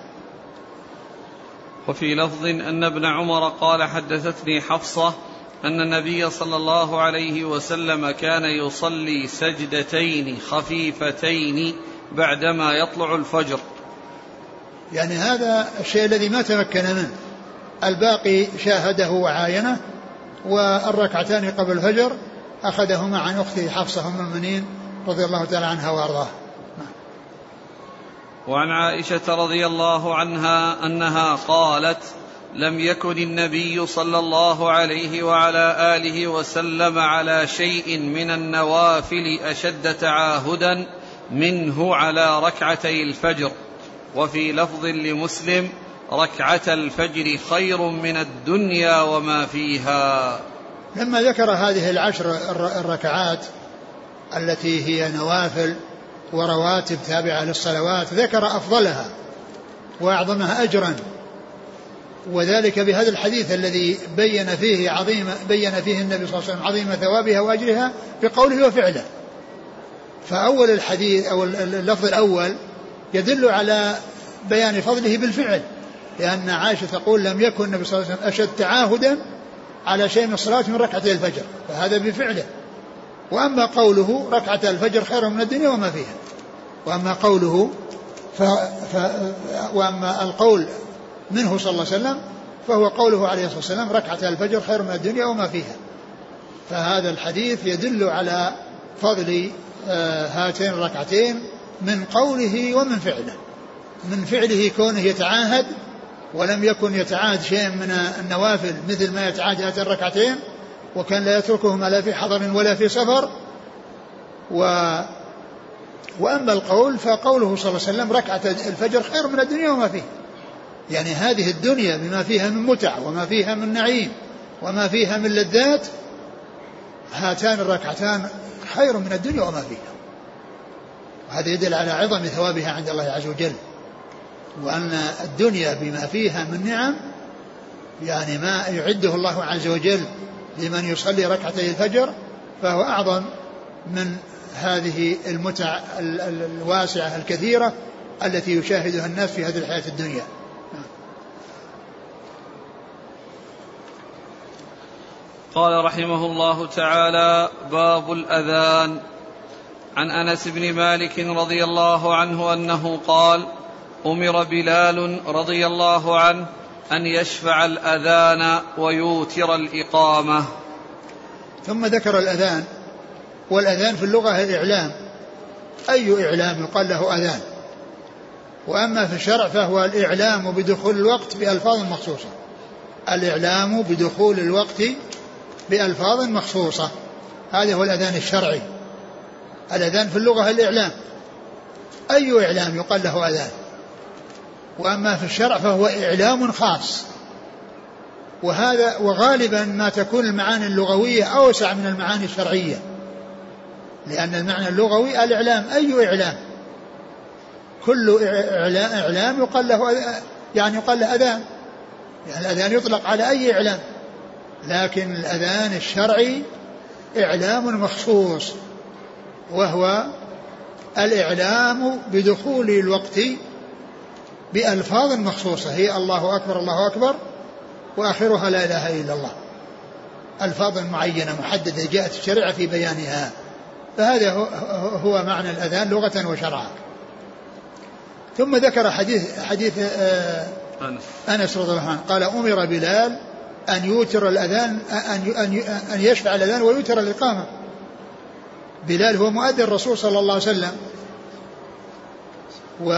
وفي لفظ أن ابن عمر قال حدثتني حفصة أن النبي صلى الله عليه وسلم كان يصلي سجدتين خفيفتين بعدما يطلع الفجر. يعني هذا الشيء الذي ما تمكن منه، الباقي شاهده وعاينه، والركعتان قبل الفجر أخذهما عن أخته حفصة أم المؤمنين رضي الله تعالى عنها وأرضاها. وعن عائشة رضي الله عنها أنها قالت: لم يكن النبي صلى الله عليه وعلى آله وسلم على شيء من النوافل أشد تعاهدا منه على ركعتي الفجر. وفي لفظ لمسلم: ركعة الفجر خير من الدنيا وما فيها. لما ذكر هذه العشر الركعات التي هي نوافل ورواتب تابعة للصلوات، ذكر أفضلها وأعظمها أجرا، وذلك بهذا الحديث الذي بين فيه عظيم بين فيه النبي صلى الله عليه وسلم عظيم ثوابها وأجرها بقوله وفعله. فأول الحديث أو اللفظ الأول يدل على بيان فضله بالفعل، لأن عائشة تقول: لم يكن النبي صلى الله عليه وسلم أشد تعاهدا على شيء من الصلاة من ركعتي الفجر، فهذا بفعله. وأما قوله ركعة الفجر خير من الدنيا وما فيها، وأما قوله ف... ف... وأما القول منه صلى الله عليه وسلم فهو قوله عليه الصلاة والسلام: ركعة الفجر خير من الدنيا وما فيها. فهذا الحديث يدل على فضل هاتين الركعتين من قوله ومن فعله. من فعله كونه يتعاهد، ولم يكن يتعاهد شيء من النوافل مثل ما يتعاهد هاتين الركعتين، وكان لا يتركهما لا في حضر ولا في سفر. و وأما القول فقوله صلى الله عليه وسلم: ركعة الفجر خير من الدنيا وما فيها، يعني هذه الدنيا بما فيها من متع وما فيها من نعيم وما فيها من لذات، هاتان الركعتان خير من الدنيا وما فيها. وهذا يدل على عظم ثوابها عند الله عز وجل، وأن الدنيا بما فيها من نعم يعني ما يعده الله عز وجل لمن يصلي ركعتي الفجر فهو أعظم من هذه المتع الواسعة الكثيرة التي يشاهدها الناس في هذه الحياة الدنيا. قال رحمه الله تعالى: باب الأذان. عن أنس بن مالك رضي الله عنه أنه قال: أمر بلال رضي الله عنه أن يشفع الأذان ويوتر الإقامة. ثم ذكر الأذان، والأذان في اللغة إعلام، أي إعلام يقال له أذان. وأما في الشرع فهو الإعلام بدخول الوقت بألفاظ مخصوصة، الإعلام بدخول الوقت بألفاظ مخصوصة، هذا هو الأذان الشرعي. الأذان في اللغة الإعلام، أي إعلام يقال له أذان. وأما في الشرع فهو إعلام خاص، وهذا وغالبا ما تكون المعاني اللغوية أوسع من المعاني الشرعية، لأن المعنى اللغوي الإعلام، أي إعلام، كل إعلام يقال له يعني يقال له أذان، يعني الأذان يطلق على أي إعلام، لكن الأذان الشرعي إعلام مخصوص، وهو الإعلام بدخول الوقت بألفاظ مخصوصة، هي الله أكبر الله أكبر وآخرها لا إله إلا الله، ألفاظ معينة محددة جاءت الشريعة في بيانها، فهذا هو معنى الأذان لغة وشرعا. ثم ذكر حديث حديث أنس رضي الله عنه قال: أمر بلال أن يوتر الأذان، أن أن يشفع الأذان ويوتر الإقامة. بلال هو مؤذن الرسول صلى الله عليه وسلم، و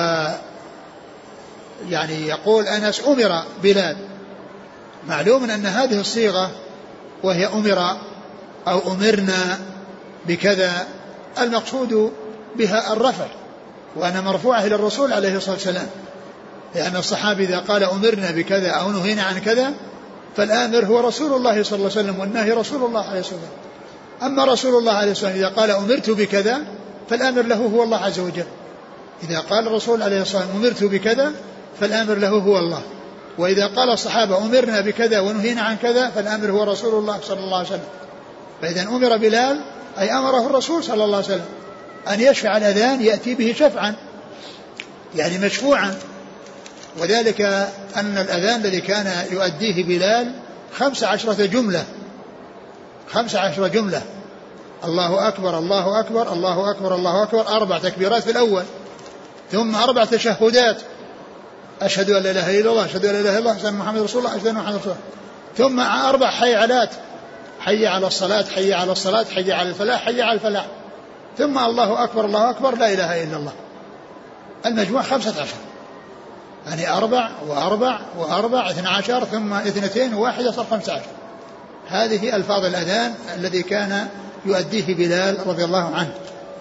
يعني يقول أنس: أمر بلال. معلوم أن هذه الصيغة وهي أمر أو أمرنا بكذا المقصود بها الرفع، وأنا مرفوعة إلى الرسول عليه الصلاة والسلام، لأن الصحابي إذا قال أمرنا بكذا أو نهينا عن كذا فالآمر هو رسول الله صلى الله عليه وسلم والنهي رسول الله عليه الصلاة والسلام. أما رسول الله عليه الصلاة والسلام إذا قال أمرت بكذا فالآمر له هو الله عز وجل. إذا قال الرسول عليه الصلاة والسلام أمرت بكذا فالآمر له هو الله، وإذا قال الصحابة أمرنا بكذا ونهينا عن كذا فالآمر هو رسول الله صلى الله عليه وسلم. فإذا أمر بلال أي أمره الرسول صلى الله عليه وسلم أن يشفع الأذان، يأتي به شفعا يعني مشفوعا، وذلك أن الأذان الذي كان يؤديه بلال خمس عشرة جملة، خمس عشرة جملة، الله أكبر الله أكبر الله أكبر الله أكبر، أربع تكبيرات في الأول، ثم أربع تشهدات، أشهد أن لا إله إلا الله، أشهد أن لا إله إلا الله، أشهد أن محمد رسول الله، أشهد أن محمد رسول الله، ثم أربع حيعلات، حي على الصلاة حي على الصلاة حي على الفلاح حي على الفلاح، ثم الله أكبر الله أكبر لا إله إلا الله. المجموع خمسة عشر، يعني أربع وأربع وأربع اثنى عشر، ثم اثنتين وواحدة صار خمسة عشر. هذه ألفاظ الأذان الذي كان يؤديه بلال رضي الله عنه.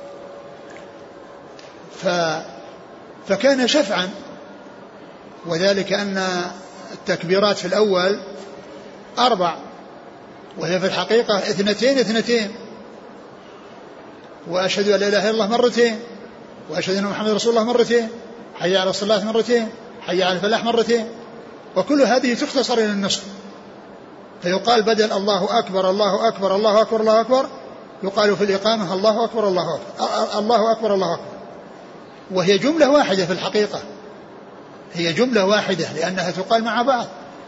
ف فكان شفعا، وذلك أن التكبيرات في الأول أربع، وهي في الحقيقة اثنتين اثنتين، وأشهد أن لا إله إلا الله مرتين، وأشهد أن محمد رسول الله مرتين، حي على الصلاة مرتين، حي على الفلاح مرتين، وكل هذه تختصر إلى النصف، فيقال بدل الله أكبر الله أكبر الله أكبر الله أكبر يقال في الإقامة الله أكبر الله أكبر الله أكبر الله أكبر، وهي جملة واحدة في الحقيقة، هي جملة واحدة لأنها تقال مع بعض،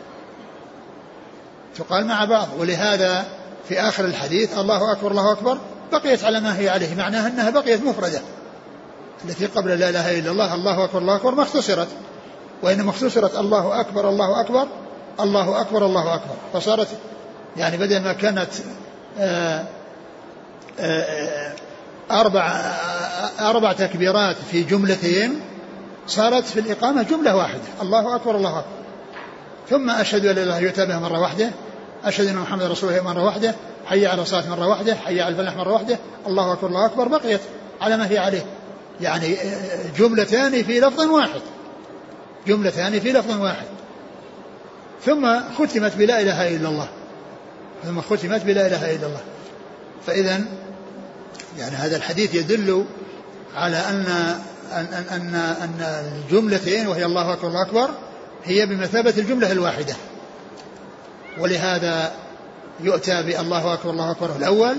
تقال مع بعض. ولهذا في آخر الحديث الله أكبر الله أكبر بقيت على ما هي عليه، معناها أنها بقيت مفردة، التي قبل لا إله إلا الله الله أكبر الله أكبر ما اختصرت، وإنما اختصرت الله أكبر الله أكبر الله أكبر الله أكبر، فصارت يعني بدل ما كانت آآ آآ أربع أربع تكبيرات في جملتين صارت في الإقامة جملة واحدة، الله أكبر الله أكبر، ثم أشهد أن لا إله إلا الله مرة واحدة، أشهد أن محمد رسول الله مرة واحدة، حي على الصلاة مرة واحدة، حي على الفلاح مرة واحدة، الله أكبر الله أكبر بقيت على ما هي عليه، يعني جملتان في لفظ واحد، جملتان في لفظ واحد، ثم ختمت بلا إله إلا الله، ثم ختمت بلا إله إلا الله. فإذا يعني هذا الحديث يدل على أن أن أن أن الجملتين وهي الله أكبر الله أكبر هي بمثابة الجملة الواحدة، ولهذا يؤتى بالله أكبر الله أكبر الأول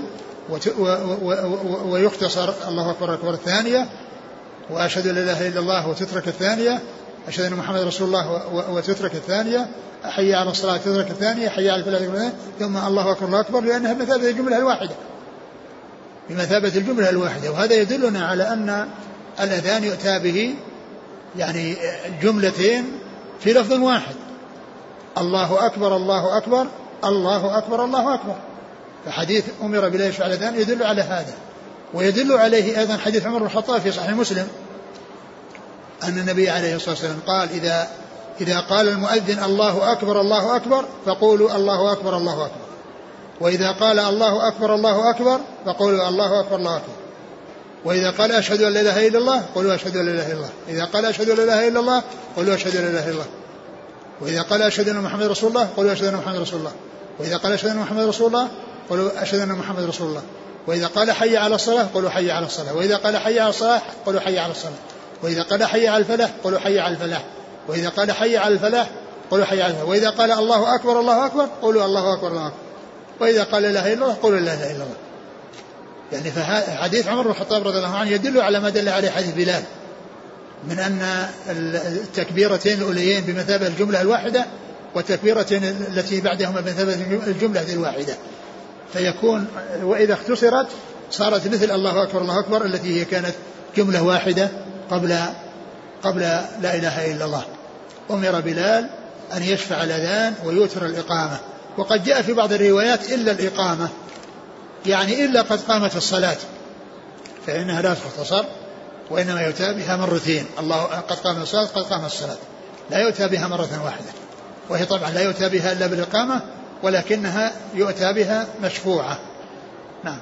ويختصر الله أكبر أكبر الثانية، وأشهد أن لا إله إلا الله وتترك الثانية، أشهد أن محمد رسول الله وتترك الثانية، حي على الصلاة تترك الثانية، حي على الفلاح ثم الله أكبر الله أكبر، لأنها بمثابة الجملة الواحدة بمثابة الجملة الواحدة. وهذا يدلنا على أن الأذان يؤتى به يعني جملتين في لفظ واحد، الله أكبر الله أكبر الله أكبر الله أكبر. فحديث أمر بلا يشفع الأذان يدل على هذا. ويدل عليه أيضا حديث عمر بن الخطاب في صحيح مسلم أن النبي عليه الصلاة والسلام قال إذا إذا قال المؤذن الله أكبر الله أكبر فقولوا الله أكبر الله أكبر، وإذا قال الله أكبر الله أكبر فقولوا الله أكبر الله أكبر، وإذا قال أشهد أن لا إله إلا الله قولوا أشهد أن لا إله إلا الله، إذا قال أشهد أن لا إله إلا الله قولوا أشهد أن لا إله إلا الله، وإذا قال أشهد أن محمد رسول الله قولوا أشهد أن محمد رسول الله، وإذا قال أشهد أن محمد رسول الله قولوا أشهد أن محمد رسول الله، وإذا قال حي على الصلاة قولوا حي على الصلاة، وإذا قال حي على الصلاة قولوا حي على الصلاة، وإذا قال حي على الفلاح قولوا حي على الفلاح، وإذا قال حي على الفلاح قولوا حي على الفلاح، وإذا قال الله أكبر الله أكبر قولوا الله أكبر الله أكبر، وإذا قال لا إله إلا الله قولوا لا إله إلا الله. يعني فحديث عمر بن الخطاب رضي الله عنه يدل على ما دل عليه حديث بلال من أن التكبيرتين الأوليين بمثابة الجملة الواحدة، والتكبيرتين التي بعدهما بمثابة الجملة الواحدة، فيكون وإذا اختصرت صارت مثل الله أكبر الله أكبر التي هي كانت جملة واحدة قبل قبل لا إله إلا الله. أمر بلال أن يشفع الأذان ويوتر الإقامة، وقد جاء في بعض الروايات إلا الإقامة، يعني إلا قد قامت الصلاة، فإنها لا تختصر وإنما يؤتى بها مرتين، الله قد قام الصلاة قد قام الصلاة، لا يؤتى بها مرة واحدة، وهي طبعا لا يؤتى بها إلا بالإقامة، ولكنها يؤتى بها مشفوعة. نعم.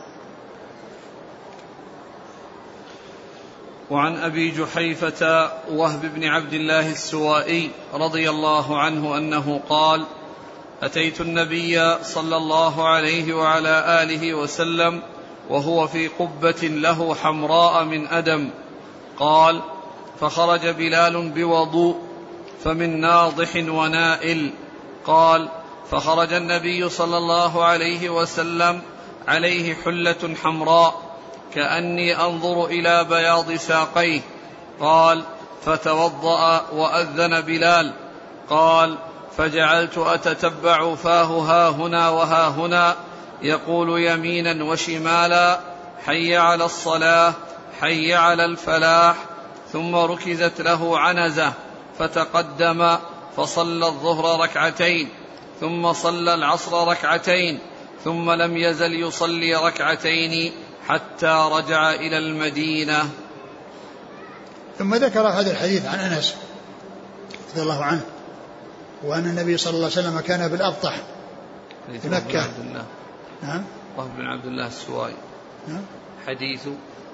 وعن أبي جحيفة وهب بن عبد الله السوائي رضي الله عنه أنه قال: أتيت النبي صلى الله عليه وعلى آله وسلم وهو في قبة له حمراء من أدم، قال: فخرج بلال بوضوء فمن ناضح ونائل، قال: فخرج النبي صلى الله عليه وسلم عليه حلة حمراء كأني أنظر إلى بياض ساقيه، قال: فتوضأ وأذن بلال، قال: فجعلت أتتبع فاه ها هنا وها هنا يقول يمينا وشمالا: حي على الصلاة حي على الفلاح، ثم ركزت له عنزة فتقدم فصلى الظهر ركعتين، ثم صلى العصر ركعتين، ثم لم يزل يصلي ركعتين حتى رجع إلى المدينة. ثم ذكر هذا الحديث عن أنس رضي الله عنه، وأن النبي صلى الله عليه وسلم كان بالأبطح في مكة. نعم. وهب بن عبد الله السوائي. نعم. حديث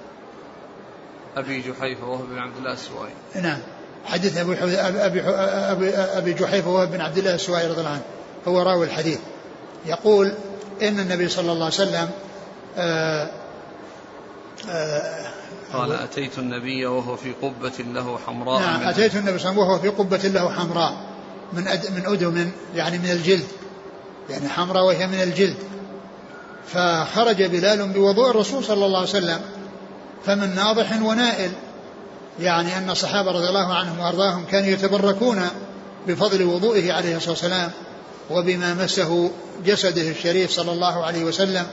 أبي جحيفة وهب بن عبد الله السوائي. نعم. حديث أبي أبي أبي أبي جحيفة وهب بن عبد الله السوائي رضي الله عنه هو راوي الحديث، يقول إن النبي صلى الله عليه وسلم آآ آآ قال: أتيت النبي وهو في قبة له حمراء. نعم. أتيت النبي صلى الله عليه وسلم وهو في قبة له حمراء من أد من أدم، يعني من الجلد، يعني حمراء وهي من الجلد. فخرج بلال بوضوء الرسول صلى الله عليه وسلم فمن ناضح ونائل، يعني أن الصحابة رضي الله عنهم وأرضاهم كانوا يتبركون بفضل وضوئه عليه الصلاة والسلام وبما مسه جسده الشريف صلى الله عليه وسلم.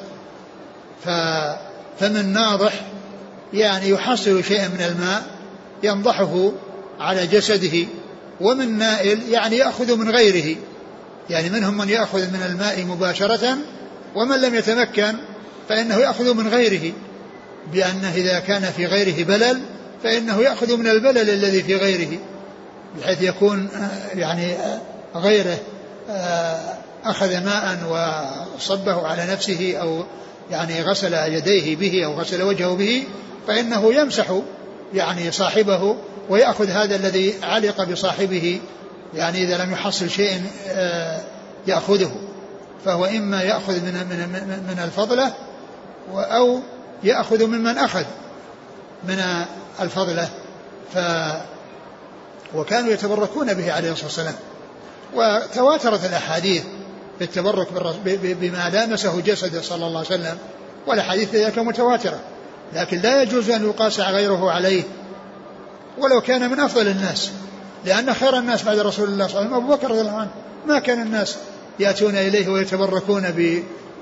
فمن ناضح يعني يحصل شيئا من الماء ينضحه على جسده، ومن نائل يعني يأخذ من غيره، يعني منهم من يأخذ من الماء مباشرة، ومن لم يتمكن فإنه يأخذ من غيره، بأنه إذا كان في غيره بلل فإنه يأخذ من البلل الذي في غيره، بحيث يكون يعني غيره أخذ ماء وصبه على نفسه أو يعني غسل يديه به أو غسل وجهه به، فإنه يمسح يعني صاحبه ويأخذ هذا الذي علق بصاحبه، يعني إذا لم يحصل شيء يأخذه، فهو إما يأخذ من من من الفضلة أو يأخذ ممن أخذ من الفضلة. ف وكانوا يتبركون به عليه الصلاة والسلام، وتواترت الأحاديث بالتبرك بما لامسه جسده صلى الله عليه وسلم، والأحاديث ذلك متواترة، لكن لا يجوز أن يقاس غيره عليه ولو كان من أفضل الناس، لأن خير الناس بعد رسول الله صلى الله عليه وسلم أبو بكر رضي الله عنه. ما كان الناس يأتون إليه ويتبركون ب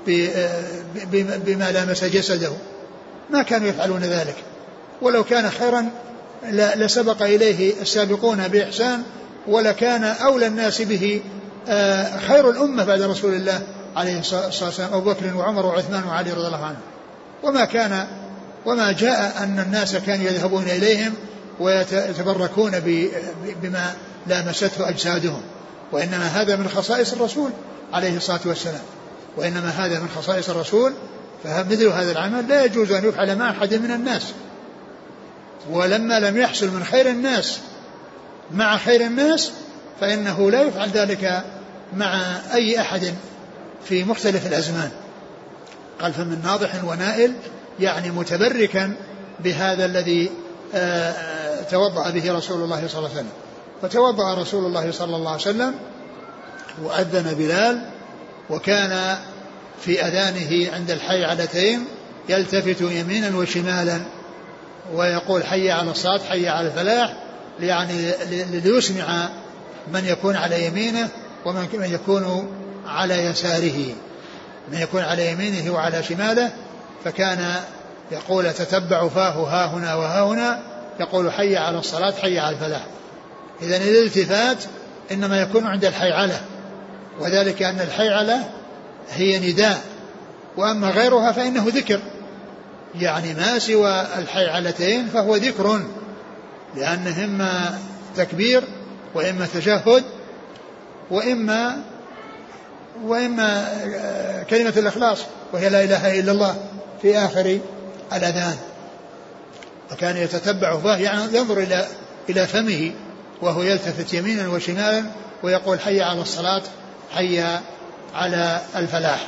بما لامس جسده، ما كانوا يفعلون ذلك. ولو كان خيرا لسبق إليه السابقون بإحسان، ولكان أولى الناس به خير الأمة بعد رسول الله عليه الصلاة والسلام أبو بكر وعمر وعثمان وعلي رضي الله عنه. وما كان وما جاء أن الناس كانوا يذهبون إليهم ويتبركون بما لامسته أجسادهم، وإنما هذا من خصائص الرسول عليه الصلاة والسلام، وإنما هذا من خصائص الرسول. فمثل هذا العمل لا يجوز أن يفعل مع أحد من الناس. ولما لم يحصل من خير الناس مع خير الناس فإنه لا يفعل ذلك مع أي أحد في مختلف الأزمان. قال فمن ناضح ونائل، يعني متبركا بهذا الذي توضأ به رسول الله صلى الله عليه وسلم. فتوضأ رسول الله صلى الله عليه وسلم وأذن بلال، وكان في أذانه عند الحيعلتين يلتفت يمينا وشمالا ويقول حي على الصلاة حي على الفلاح، يعني ليسمع من يكون على يمينه ومن يكون على يساره، من يكون على يمينه وعلى شماله. فكان يقول تتبع فاه ها هنا وها هنا، يقول حي على الصلاة حي على الفلاح. إذن الالتفات إنما يكون عند الحيعلة، وذلك أن الحيعلة هي نداء، وأما غيرها فإنه ذكر، يعني ما سوى الحيعلتين فهو ذكر، لأنه إما تكبير وإما تشهد وإما وإما كلمة الإخلاص وهي لا إله إلا الله في آخر الأذان. وكان يتتبع فاه، يعني ينظر إلى إلى فمه وهو يلتفت يمينا وشمالا ويقول حي على الصلاة حي على الفلاح.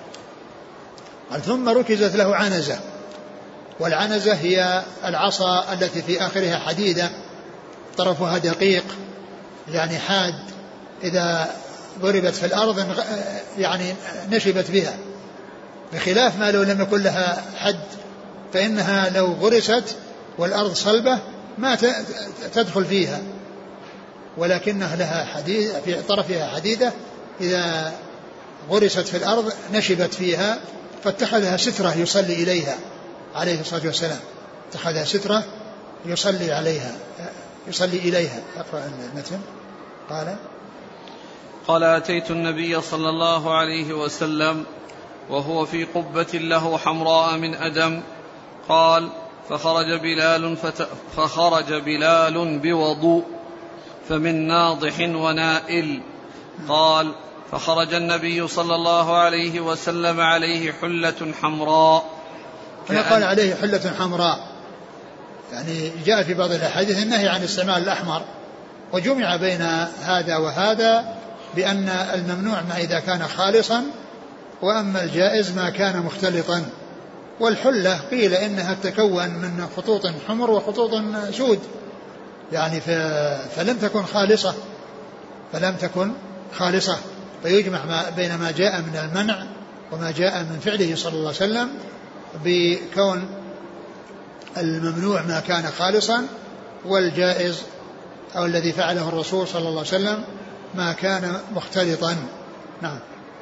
ثم ركزت له عنزة، والعنزة هي العصا التي في آخرها حديدة طرفها دقيق، يعني حاد، إذا ضربت في الأرض يعني نشبت بها، بخلاف ما لو لم يكن لها حد، فإنها لو غرست والأرض صلبة ما تدخل فيها، ولكنها لها حديد في طرفها حديدة، إذا غرست في الأرض نشبت فيها، فاتخذها سترة يصلي إليها عليه الصلاة والسلام، اتخذها سترة يصلي عليها يصلي إليها. أقرأ المتن. قال قال أتيت النبي صلى الله عليه وسلم وهو في قبة له حمراء من أدم، قال فخرج بلال, فت... فخرج بلال بوضوء فمن ناضح ونائل. قال فخرج النبي صلى الله عليه وسلم عليه حلة حمراء. هنا قال عليه حلة حمراء، يعني جاء في بعض الأحاديث النهي عن استعمال الأحمر، وجمع بين هذا وهذا بأن الممنوع ما إذا كان خالصا، وأما الجائز ما كان مختلطا. والحلة قيل إنها تتكون من خطوط حمر وخطوط سود، يعني فلم تكن خالصة فلم تكن خالصة فيجمع ما بين ما جاء من المنع وما جاء من فعله صلى الله عليه وسلم، بكون الممنوع ما كان خالصا، والجائز أو الذي فعله الرسول صلى الله عليه وسلم ما كان مختلطا. نعم.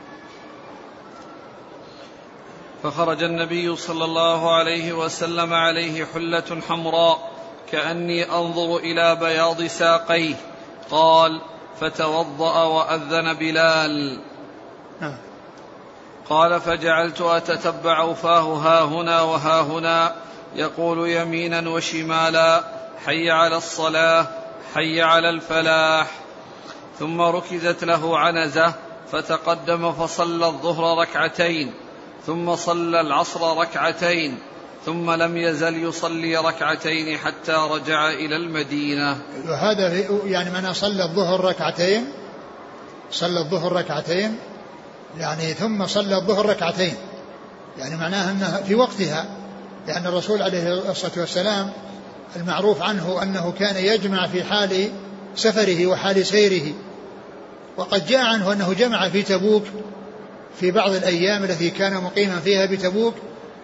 فخرج النبي صلى الله عليه وسلم عليه حلة حمراء كأني أنظر إلى بياض ساقيه. قال فتوضأ وأذن بلال. نعم. قال فجعلت أتتبع فاه ها هنا وها هنا يقول يمينا وشمالا حي على الصلاة حي على الفلاح. ثم ركزت له عنزة فتقدم فصلى الظهر ركعتين، ثم صلى العصر ركعتين، ثم لم يزل يصلي ركعتين حتى رجع إلى المدينة. وهذا يعني من صلى الظهر ركعتين صلى الظهر ركعتين يعني ثم صلى الظهر ركعتين، يعني معناها أنها في وقتها، لأن الرسول عليه الصلاة والسلام المعروف عنه أنه كان يجمع في حال سفره وحال سيره، وقد جاء عنه أنه جمع في تبوك في بعض الأيام التي كان مقيما فيها بتبوك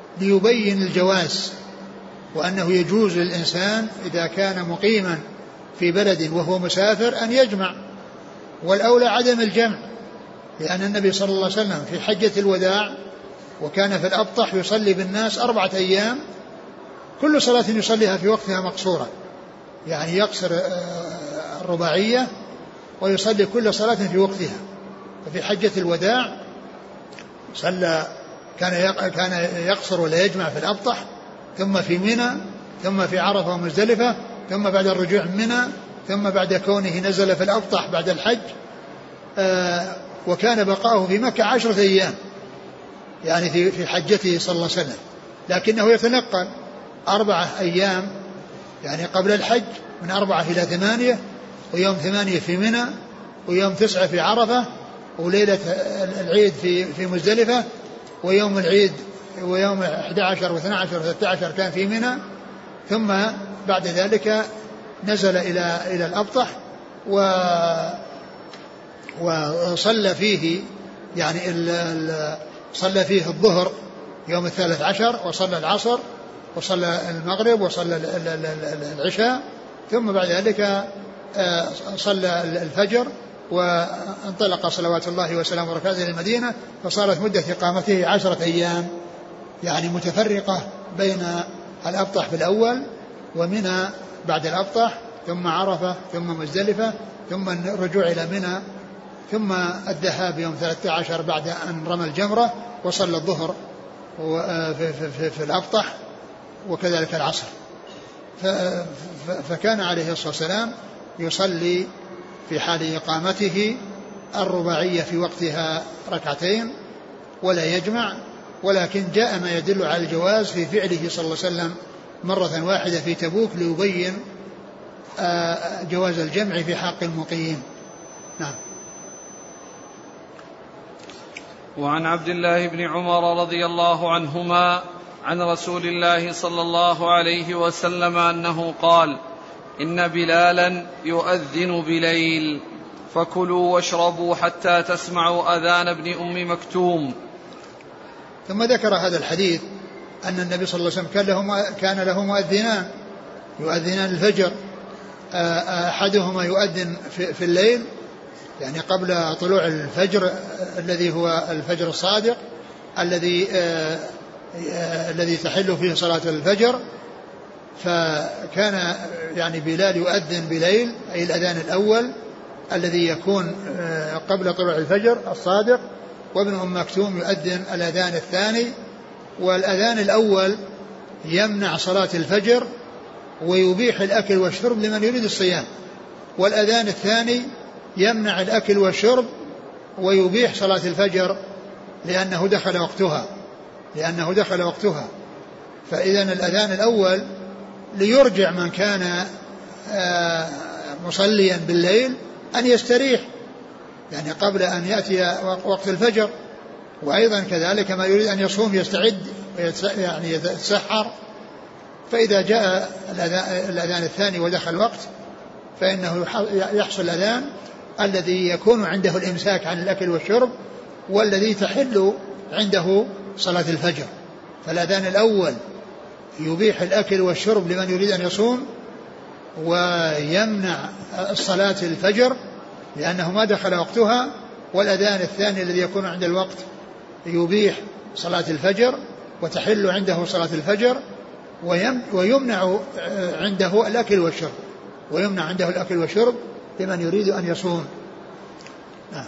ليبين الجواز، وأنه يجوز للإنسان إذا كان مقيما في بلد وهو مسافر أن يجمع، والأولى عدم الجمع، لأن النبي صلى الله عليه وسلم في حجة الوداع وكان في الأبطح يصلي بالناس أربعة أيام كل صلاة يصليها في وقتها مقصورة، يعني يقصر الرباعية ويصلي كل صلاة في وقتها. ففي حجة الوداع صلى كان كان يقصر ولا يجمع في الأبطح، ثم في منى، ثم في عرفة ومزدلفة، ثم بعد الرجوع من منى، ثم بعد كونه نزل في الأبطح بعد الحج، آه وكان بقاؤه في مكة عشرة أيام يعني في في حجته صلى الله عليه وسلم، لكنه يتنقل أربعة أيام يعني قبل الحج من أربعة إلى ثمانية، ويوم ثمانية في منى، ويوم تسعة في عرفة، وليلة العيد في في مزدلفة، ويوم العيد ويوم أحد عشر واثني عشر وثلاثة عشر كان في منى، ثم بعد ذلك نزل إلى إلى الأبطح و وصلى فيه يعني ال ال صلى فيه الظهر يوم الثالث عشر، وصلى العصر، وصلى المغرب، وصلى العشاء، ثم بعد ذلك صلى الفجر، وانطلق صلوات الله وسلامه وبركاته إلى المدينة، فصارت مدة إقامته عشرة أيام يعني متفرقة بين الأبطح في الأول ومنى بعد الأبطح، ثم عرفة، ثم مزدلفة، ثم الرجوع إلى منى، ثم الذهاب يوم ثلاثة عشر بعد أن رمى الجمرة، وصلى الظهر في, في, في الأبطح، وكذلك العصر. فكان عليه الصلاة والسلام يصلي في حال إقامته الرباعية في وقتها ركعتين ولا يجمع، ولكن جاء ما يدل على الجواز في فعله صلى الله عليه وسلم مرة واحدة في تبوك ليبين جواز الجمع في حق المقيم. نعم. وعن عبد الله بن عمر رضي الله عنهما عن رسول الله صلى الله عليه وسلم أنه قال: إن بلالا يؤذن بليل فكلوا واشربوا حتى تسمعوا أذان ابن أم مكتوم. ثم ذكر هذا الحديث أن النبي صلى الله عليه وسلم كان له, كان له مؤذنان يؤذنان الفجر، أحدهما يؤذن في, في الليل يعني قبل طلوع الفجر الذي هو الفجر الصادق الذي آه آه الذي تحل فيه صلاة الفجر، فكان يعني بلال يؤذن بليل أي الأذان الأول الذي يكون آه قبل طلوع الفجر الصادق، وابن أم مكتوم يؤذن الأذان الثاني. والأذان الأول يمنع صلاة الفجر ويبيح الأكل والشرب لمن يريد الصيام، والأذان الثاني يمنع الأكل والشرب ويبيح صلاة الفجر لأنه دخل وقتها لأنه دخل وقتها فإذا الأذان الأول ليرجع من كان مصليا بالليل أن يستريح يعني قبل أن يأتي وقت الفجر، وأيضا كذلك ما يريد أن يصوم يستعد يعني يتسحر، فإذا جاء الأذان الثاني ودخل الوقت فإنه يحصل الأذان الذي يكون عنده الإمساك عن الأكل والشرب والذي تحل عنده صلاة الفجر. فالأذان الأول يبيح الأكل والشرب لمن يريد أن يصوم ويمنع الصلاة الفجر لأنه ما دخل وقتها، والأذان الثاني الذي يكون عند الوقت يبيح صلاة الفجر وتحل عنده صلاة الفجر ويمنع عنده الأكل والشرب ويمنع عنده الأكل والشرب لمن يريد أن يصوم. آه.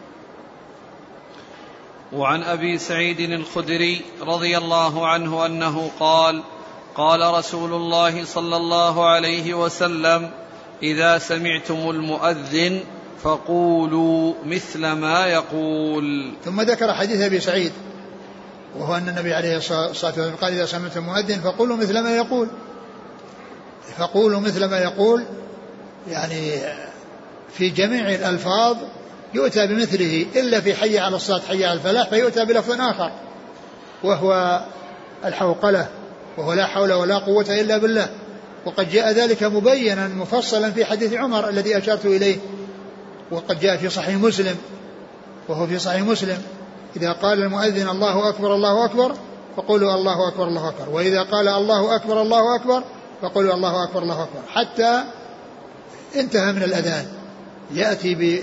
وعن أبي سعيد الخدري رضي الله عنه أنه قال: قال رسول الله صلى الله عليه وسلم: إذا سمعتم المؤذن فقولوا مثل ما يقول. ثم ذكر حديث أبي سعيد وهو أن النبي عليه الصلاة والسلام قال: إذا سمعتم المؤذن فقولوا مثل ما يقول. فقولوا مثل ما يقول يعني في جميع الألفاظ يؤتى بمثله إلا في حي على الصلاة حي على الفلاح فيؤتى بلفظ آخر وهو الحوقلة، وهو لا حول ولا قوة إلا بالله، وقد جاء ذلك مبينا مفصلا في حديث عمر الذي أشرت إليه، وقد جاء في صحيح مسلم وهو في صحيح مسلم: إذا قال المؤذن الله أكبر الله أكبر فقولوا الله أكبر الله أكبر، وإذا قال الله أكبر الله أكبر فقولوا الله أكبر الله أكبر، حتى انتهى من الأذان يأتي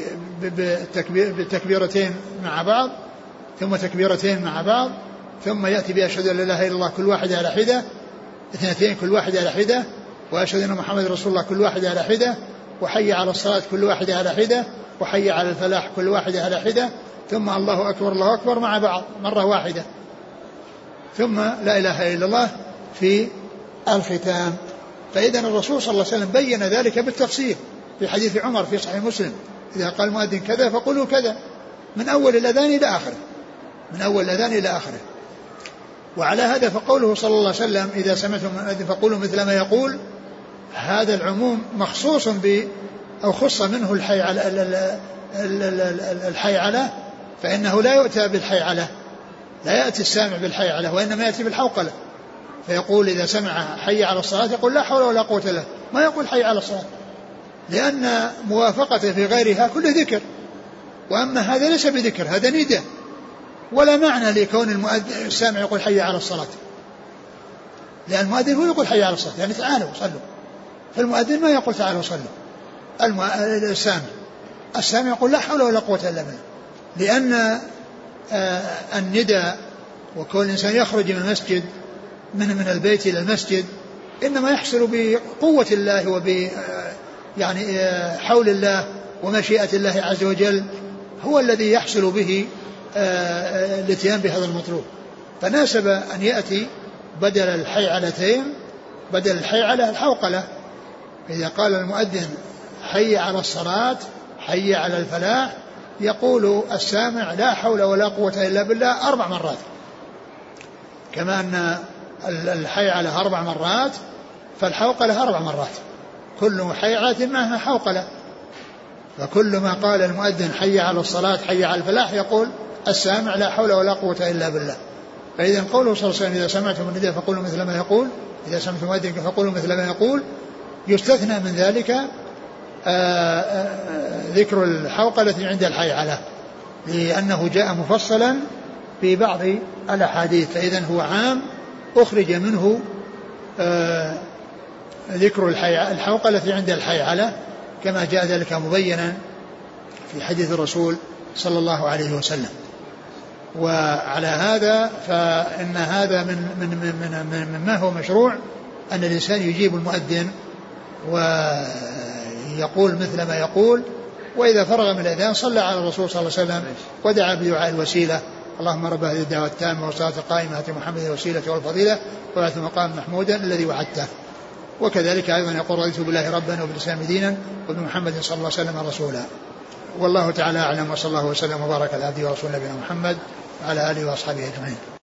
بالتكبيرتين مع بعض ثم تكبيرتين مع بعض ثم يأتي بأشهد أن لا إله إلا الله كل واحدة على حدة، اثنتين كل واحدة على حدة، وأشهد أن محمد رسول الله كل واحدة على حدة، وحي على الصلاة كل واحدة على حدة، وحي على الفلاح كل واحدة على حدة، ثم الله أكبر الله أكبر مع بعض مرة واحدة، ثم لا إله إلا الله في الختام. فإذا الرسول صلى الله عليه وسلم بين ذلك بالتفصيل في حديث عمر في صحيح مسلم: إذا قال المؤذن كذا فقولوا كذا، من أول الأذان إلى آخره، من أول الأذان إلى آخره. وعلى هذا فقوله صلى الله عليه وسلم: إذا سمعتم المؤذن فقولوا مثل ما يقول، هذا العموم مخصوص ب أو خص منه الحيعلة، الحيعلة فإنه لا يؤتى بالحيعلة، لا يأتي السامع بالحيعلة وإنما يأتي بالحوقلة، فيقول إذا سمع حي على الصلاة يقول لا حول ولا قوة إلا بالله، ما يقول حي على الصلاة، لأن موافقته في غيرها كل ذكر، وأما هذا ليس بذكر، هذا نداء، ولا معنى لكون المؤذن السامع يقول حي على الصلاة، لأن المؤذن هو يقول حي على الصلاة يعني تعالوا صلوا، فالمؤذن ما يقول تعالوا صلوا، السامع السامع يقول لا حول ولا قوة إلا بالله، لأن النداء وكون الإنسان يخرج من المسجد من من البيت إلى المسجد إنما يحصل بقوة الله وب يعني حول الله ومشيئة الله عز وجل، هو الذي يحصل به الاتيان بهذا المطلوب. فناسب أن يأتي بدل الحيعلتين بدل الحيعلة الحوقلة، إذا قال المؤذن حي على الصلاة حي على الفلاح يقول السامع لا حول ولا قوة إلا بالله أربع مرات، كما أن الحيعلة أربع مرات فالحوقلة أربع مرات، كل حيعلة معها حوقلة، فكل ما قال المؤذن حي على الصلاة حي على الفلاح يقول السامع لا حول ولا قوة إلا بالله. فإذا قوله صلى الله عليه وسلم: إذا سمعتم النداء فقولوا مثل ما يقول، إذا سمعتم المؤذن فقولوا مثل ما يقول، يستثنى من ذلك آآ آآ ذكر الحوقلة عند الحيعلة، لأنه جاء مفصلا في بعض الأحاديث، فإذا هو عام أخرج منه ذكر الحوقلة عند الحيعلة كما جاء ذلك مبينا في حديث الرسول صلى الله عليه وسلم. وعلى هذا فإن هذا من من من من مما هو مشروع أن الإنسان يجيب المؤذن ويقول مثل ما يقول، وإذا فرغ من الأذان صلى على الرسول صلى الله عليه وسلم ودعا بدعاء الوسيلة: اللهم رب هذه الدعوة التامة والصلاة القائمة آت محمد الوسيلة والفضيلة وبعث مقام محمودا الذي وعدته. وكذلك أيضا يقول: رضيت بالله ربا وبالإسلام دينا وبمحمد صلى الله عليه وسلم رسولا. والله تعالى أعلم، وصلى الله وسلم وبارك على عبده ورسوله نبينا محمد وعلى آله وأصحابه أجمعين.